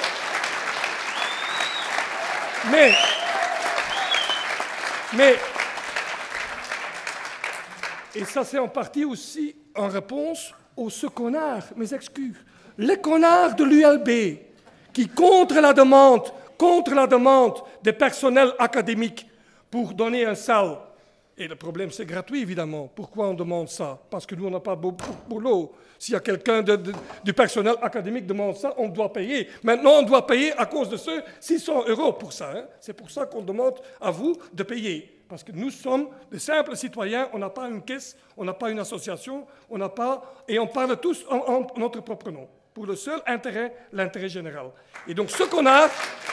et ça c'est en partie aussi en réponse aux ce connard, mes excuses, les connards de l'ULB qui contre la demande des personnels académiques pour donner un salle. Et le problème, c'est gratuit, évidemment. Pourquoi on demande ça? Parce que nous, on n'a pas beaucoup de boulot. S'il y a quelqu'un du personnel académique qui demande ça, on doit payer. Maintenant, on doit payer à cause de ce 600 € pour ça. Hein. C'est pour ça qu'on demande à vous de payer. Parce que nous sommes de simples citoyens, on n'a pas une caisse, on n'a pas une association, et on parle tous en notre propre nom, pour le seul intérêt, l'intérêt général. Et donc, ce qu'on a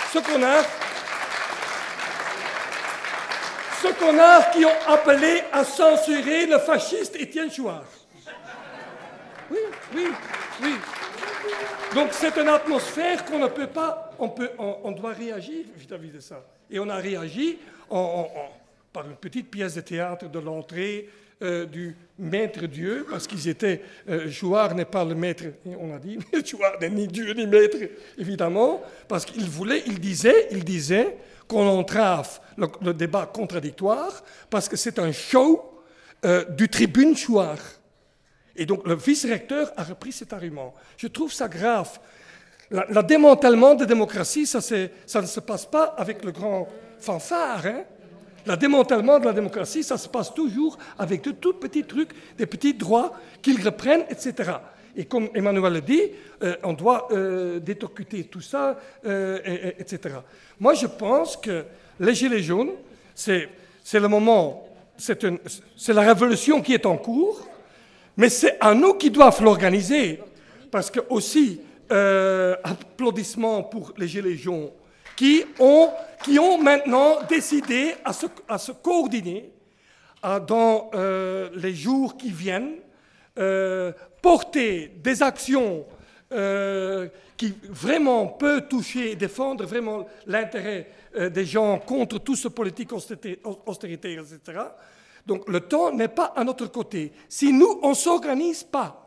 qui ont appelé à censurer le fasciste Étienne Chouard. Oui. Donc c'est une atmosphère qu'on ne peut pas, on doit réagir vis-à-vis de ça. Et on a réagi par une petite pièce de théâtre de l'entrée du maître Dieu, parce qu'ils étaient, Chouard n'est pas le maître, on a dit, Chouard n'est ni Dieu ni maître, évidemment, parce qu'il disait qu'on entrave le débat contradictoire, parce que c'est un show du tribune Chouard. Et donc le vice-recteur a repris cet argument. Je trouve ça grave. Le démantèlement de la démocratie, ça ne se passe pas avec le grand fanfare. Hein. Le démantèlement de la démocratie, ça se passe toujours avec de tout petits trucs, des petits droits qu'ils reprennent, etc. Et comme Emmanuel le dit, on doit détoquer tout ça, etc. Moi, je pense que les Gilets jaunes, c'est le moment, c'est la révolution qui est en cours, mais c'est à nous qui doivent l'organiser. Parce que aussi, applaudissements pour les Gilets jaunes, qui ont maintenant décidé à se coordonner dans les jours qui viennent, porter des actions qui vraiment peuvent toucher et défendre vraiment l'intérêt des gens contre toute cette politique austérité, etc. Donc le temps n'est pas à notre côté. Si nous, on ne s'organise pas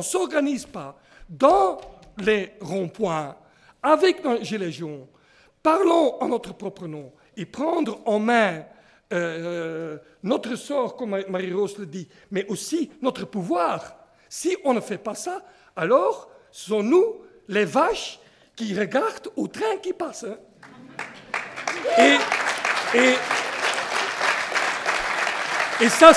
dans les ronds-points, avec nos gilets jaunes, parlons en notre propre nom et prendre en main notre sort, comme Marie-Rose le dit, mais aussi notre pouvoir. Si on ne fait pas ça, alors sont nous les vaches qui regardent au train qui passe. Hein. Et ça,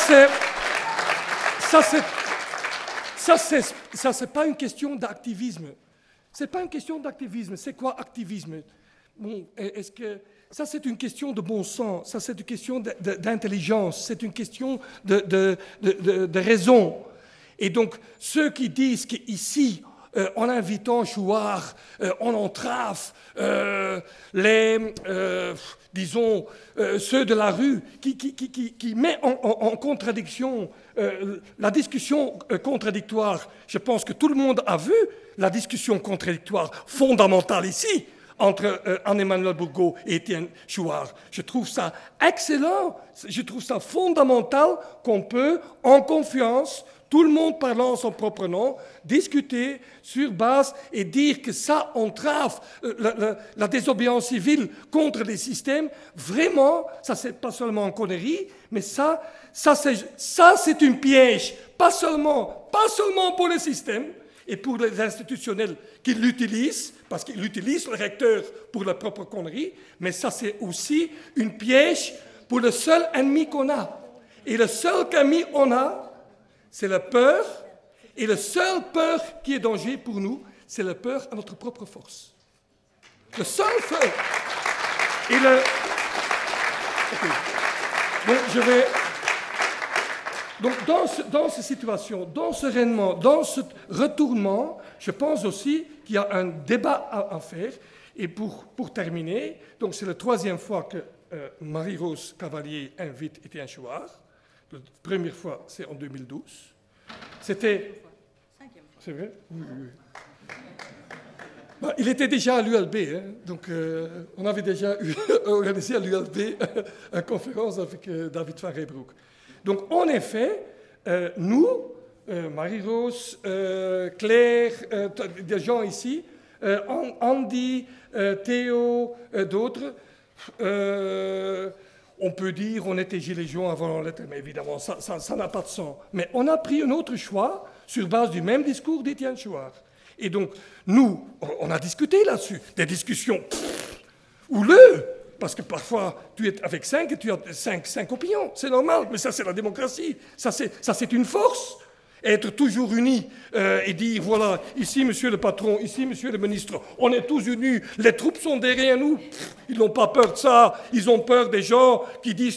c'est pas une question d'activisme. C'est pas une question d'activisme. C'est quoi activisme? Bon, est-ce que ça, c'est une question de bon sens. Ça, c'est une question d'intelligence. C'est une question de raison. Et donc, ceux qui disent qu'ici, en invitant Chouard, on entrave disons, ceux de la rue, qui met en contradiction la discussion contradictoire. Je pense que tout le monde a vu la discussion contradictoire fondamentale ici, entre Anne-Emmanuel Bourgault et Étienne Chouard. Je trouve ça excellent, je trouve ça fondamental qu'on peut, en confiance, tout le monde parlant en son propre nom, discuter sur base et dire que ça entrave la désobéissance civile contre les systèmes, vraiment, ça c'est pas seulement une connerie, mais ça c'est une piège, pas seulement pour les systèmes et pour les institutionnels qui l'utilisent, parce qu'ils utilisent le recteur pour leur propre connerie, mais ça c'est aussi une piège pour le seul ennemi qu'on a. Et le seul ennemi qu'on a, c'est la peur. Et la seule peur qui est danger pour nous, c'est la peur à notre propre force. Le seul peur. Et le... Okay. Donc, je vais... Donc, dans cette situation, dans ce règlement, dans ce retournement, je pense aussi qu'il y a un débat à faire. Et pour terminer, donc c'est la 3e fois que Marie-Rose Cavalier invite Étienne Chouard. La première fois, c'est en 2012. C'était... 5e fois. C'est vrai? Oui. Bah, il était déjà à l'ULB, hein, donc on avait déjà organisé à l'ULB une conférence avec David Van Rijbroek. Donc, en effet, nous, Marie-Rose, Claire, des gens ici, Andy, Théo, d'autres, on peut dire on était gilets jaunes avant la lettre, mais évidemment, ça n'a pas de sens. Mais on a pris un autre choix sur base du même discours d'Étienne Chouard. Et donc, nous, on a discuté là-dessus, des discussions houleuses, parce que parfois, tu es avec 5 et tu as 5 opinions. C'est normal, mais ça, c'est la démocratie. Ça, c'est une force. Être toujours unis et dire, voilà, ici, monsieur le patron, ici, monsieur le ministre, on est tous unis, les troupes sont derrière nous. Ils n'ont pas peur de ça. Ils ont peur des gens qui disent,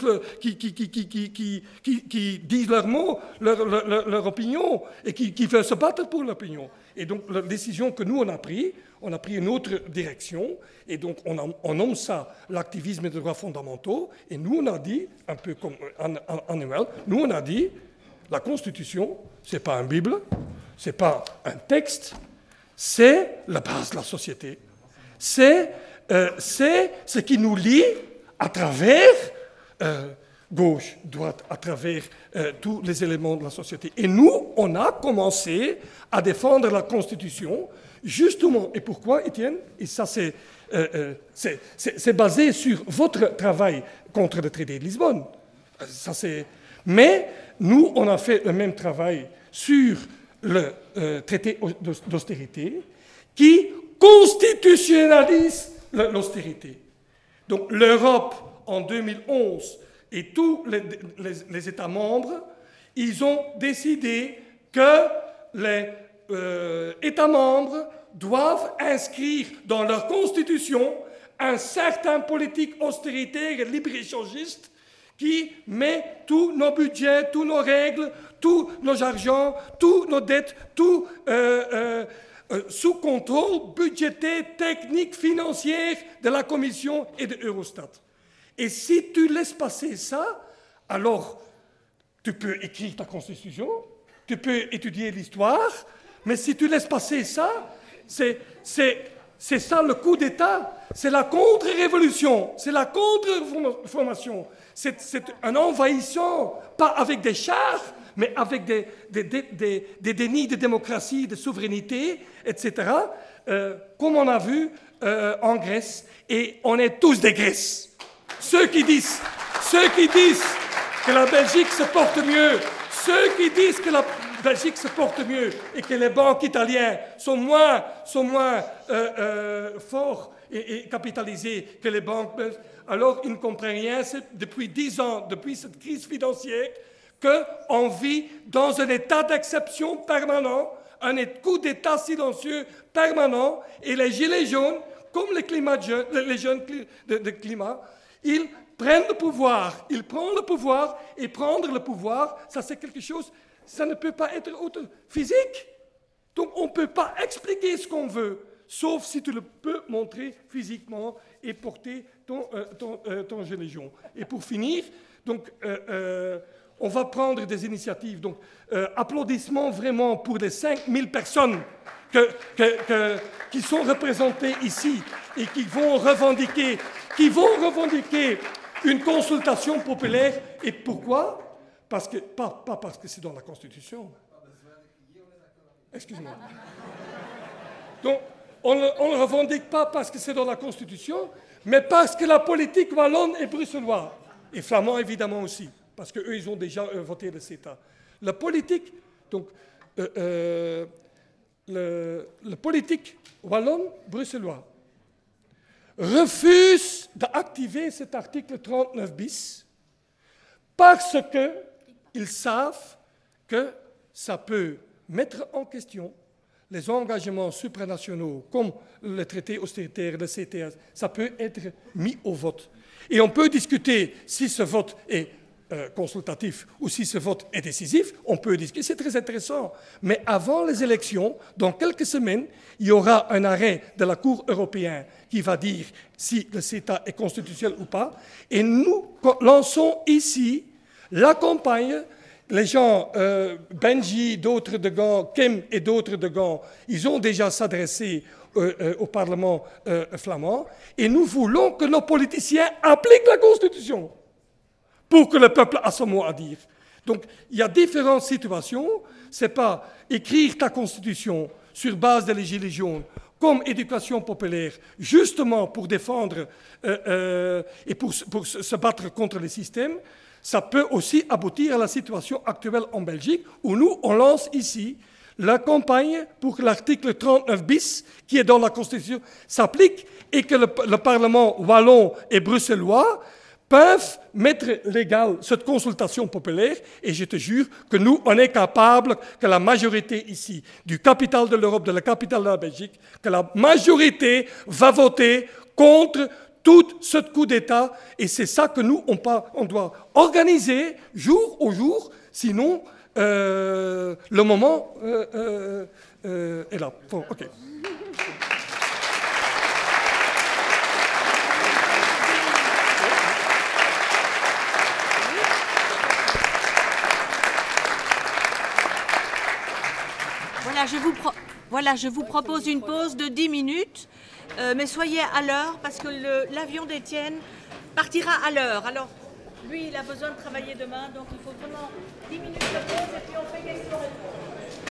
qui disent leurs mots, leur opinion, et qui veulent se battre pour l'opinion. Et donc, la décision que nous, on a prise une autre direction, et donc on nomme ça l'activisme des droits fondamentaux, et nous, on a dit, un peu comme Annuel, nous, on a dit, la Constitution, ce n'est pas une Bible, ce n'est pas un texte, c'est la base de la société. C'est ce qui nous lie à travers gauche, droite, à travers tous les éléments de la société. Et nous, on a commencé à défendre la Constitution, justement. Et pourquoi, Étienne? Et ça, c'est basé sur votre travail contre le traité de Lisbonne. Ça, c'est... Mais nous, on a fait le même travail sur le traité d'austérité qui constitutionnalise l'austérité. Donc l'Europe, en 2011, et tous les États membres, ils ont décidé que les États membres doivent inscrire dans leur constitution un certain politique austéritaire et libre-échangiste qui met tous nos budgets, tous nos règles, tous nos argents, tous nos dettes, tout sous contrôle budgétaire, technique, financier de la Commission et de Eurostat. Et si tu laisses passer ça, alors tu peux écrire ta Constitution, tu peux étudier l'histoire, mais si tu laisses passer ça, c'est ça le coup d'État, c'est la contre-révolution, c'est la contre-formation. C'est un envahissant, pas avec des chars, mais avec des dénis de démocratie, de souveraineté, etc., comme on a vu en Grèce. Et on est tous des Grèces. Ceux qui disent que la Belgique se porte mieux, ceux qui disent que la Belgique se porte mieux et que les banques italiennes sont moins forts et capitalisés que les banques belges, alors ils ne comprennent rien. C'est depuis 10 ans, depuis cette crise financière, qu'on vit dans un état d'exception permanent, un coup d'État silencieux permanent, et les gilets jaunes, comme les jeunes de climat, ils prennent le pouvoir. Ils prennent le pouvoir, et prendre le pouvoir, ça c'est quelque chose, ça ne peut pas être physique. Donc on ne peut pas expliquer ce qu'on veut, sauf si tu le peux montrer physiquement et porter ton gilet jaune. Et pour finir, donc, on va prendre des initiatives. Donc, applaudissements vraiment pour les 5000 personnes qui sont représentées ici et qui vont revendiquer une consultation populaire. Et pourquoi? Pas parce que c'est dans la Constitution. Excuse-moi. Donc, on ne le revendique pas parce que c'est dans la Constitution, mais parce que la politique wallonne est bruxelloise. Et flamand, évidemment, aussi, parce qu'eux, ils ont déjà voté le CETA. La politique, donc, le politique wallonne bruxellois refuse d'activer cet article 39 bis parce qu'ils savent que ça peut mettre en question les engagements supranationaux, comme le traité austéritaire, le CETA, ça peut être mis au vote. Et on peut discuter si ce vote est consultatif ou si ce vote est décisif, on peut discuter, c'est très intéressant. Mais avant les élections, dans quelques semaines, il y aura un arrêt de la Cour européenne qui va dire si le CETA est constitutionnel ou pas. Et nous lançons ici la campagne. Les gens, Benji, d'autres de Gand, Kem et d'autres de Gand, ils ont déjà s'adressé au Parlement flamand. Et nous voulons que nos politiciens appliquent la Constitution pour que le peuple a son mot à dire. Donc, il y a différentes situations. Ce n'est pas écrire ta Constitution sur base des Gilets jaunes comme éducation populaire, justement pour défendre et pour se battre contre les systèmes. Ça peut aussi aboutir à la situation actuelle en Belgique, où nous, on lance ici la campagne pour que l'article 39 bis, qui est dans la Constitution, s'applique et que le Parlement wallon et bruxellois peuvent mettre légal cette consultation populaire. Et je te jure que nous, on est capable, que la majorité ici, du capital de l'Europe, de la capitale de la Belgique, que la majorité va voter contre tout ce coup d'État, et c'est ça que nous, on doit organiser jour au jour, sinon le moment est là. Bon, okay. Voilà, je vous propose une pause de 10 minutes. Mais soyez à l'heure parce que l'avion d'Étienne partira à l'heure. Alors, lui, il a besoin de travailler demain, donc il faut vraiment 10 minutes de pause et puis on fait question-réponse.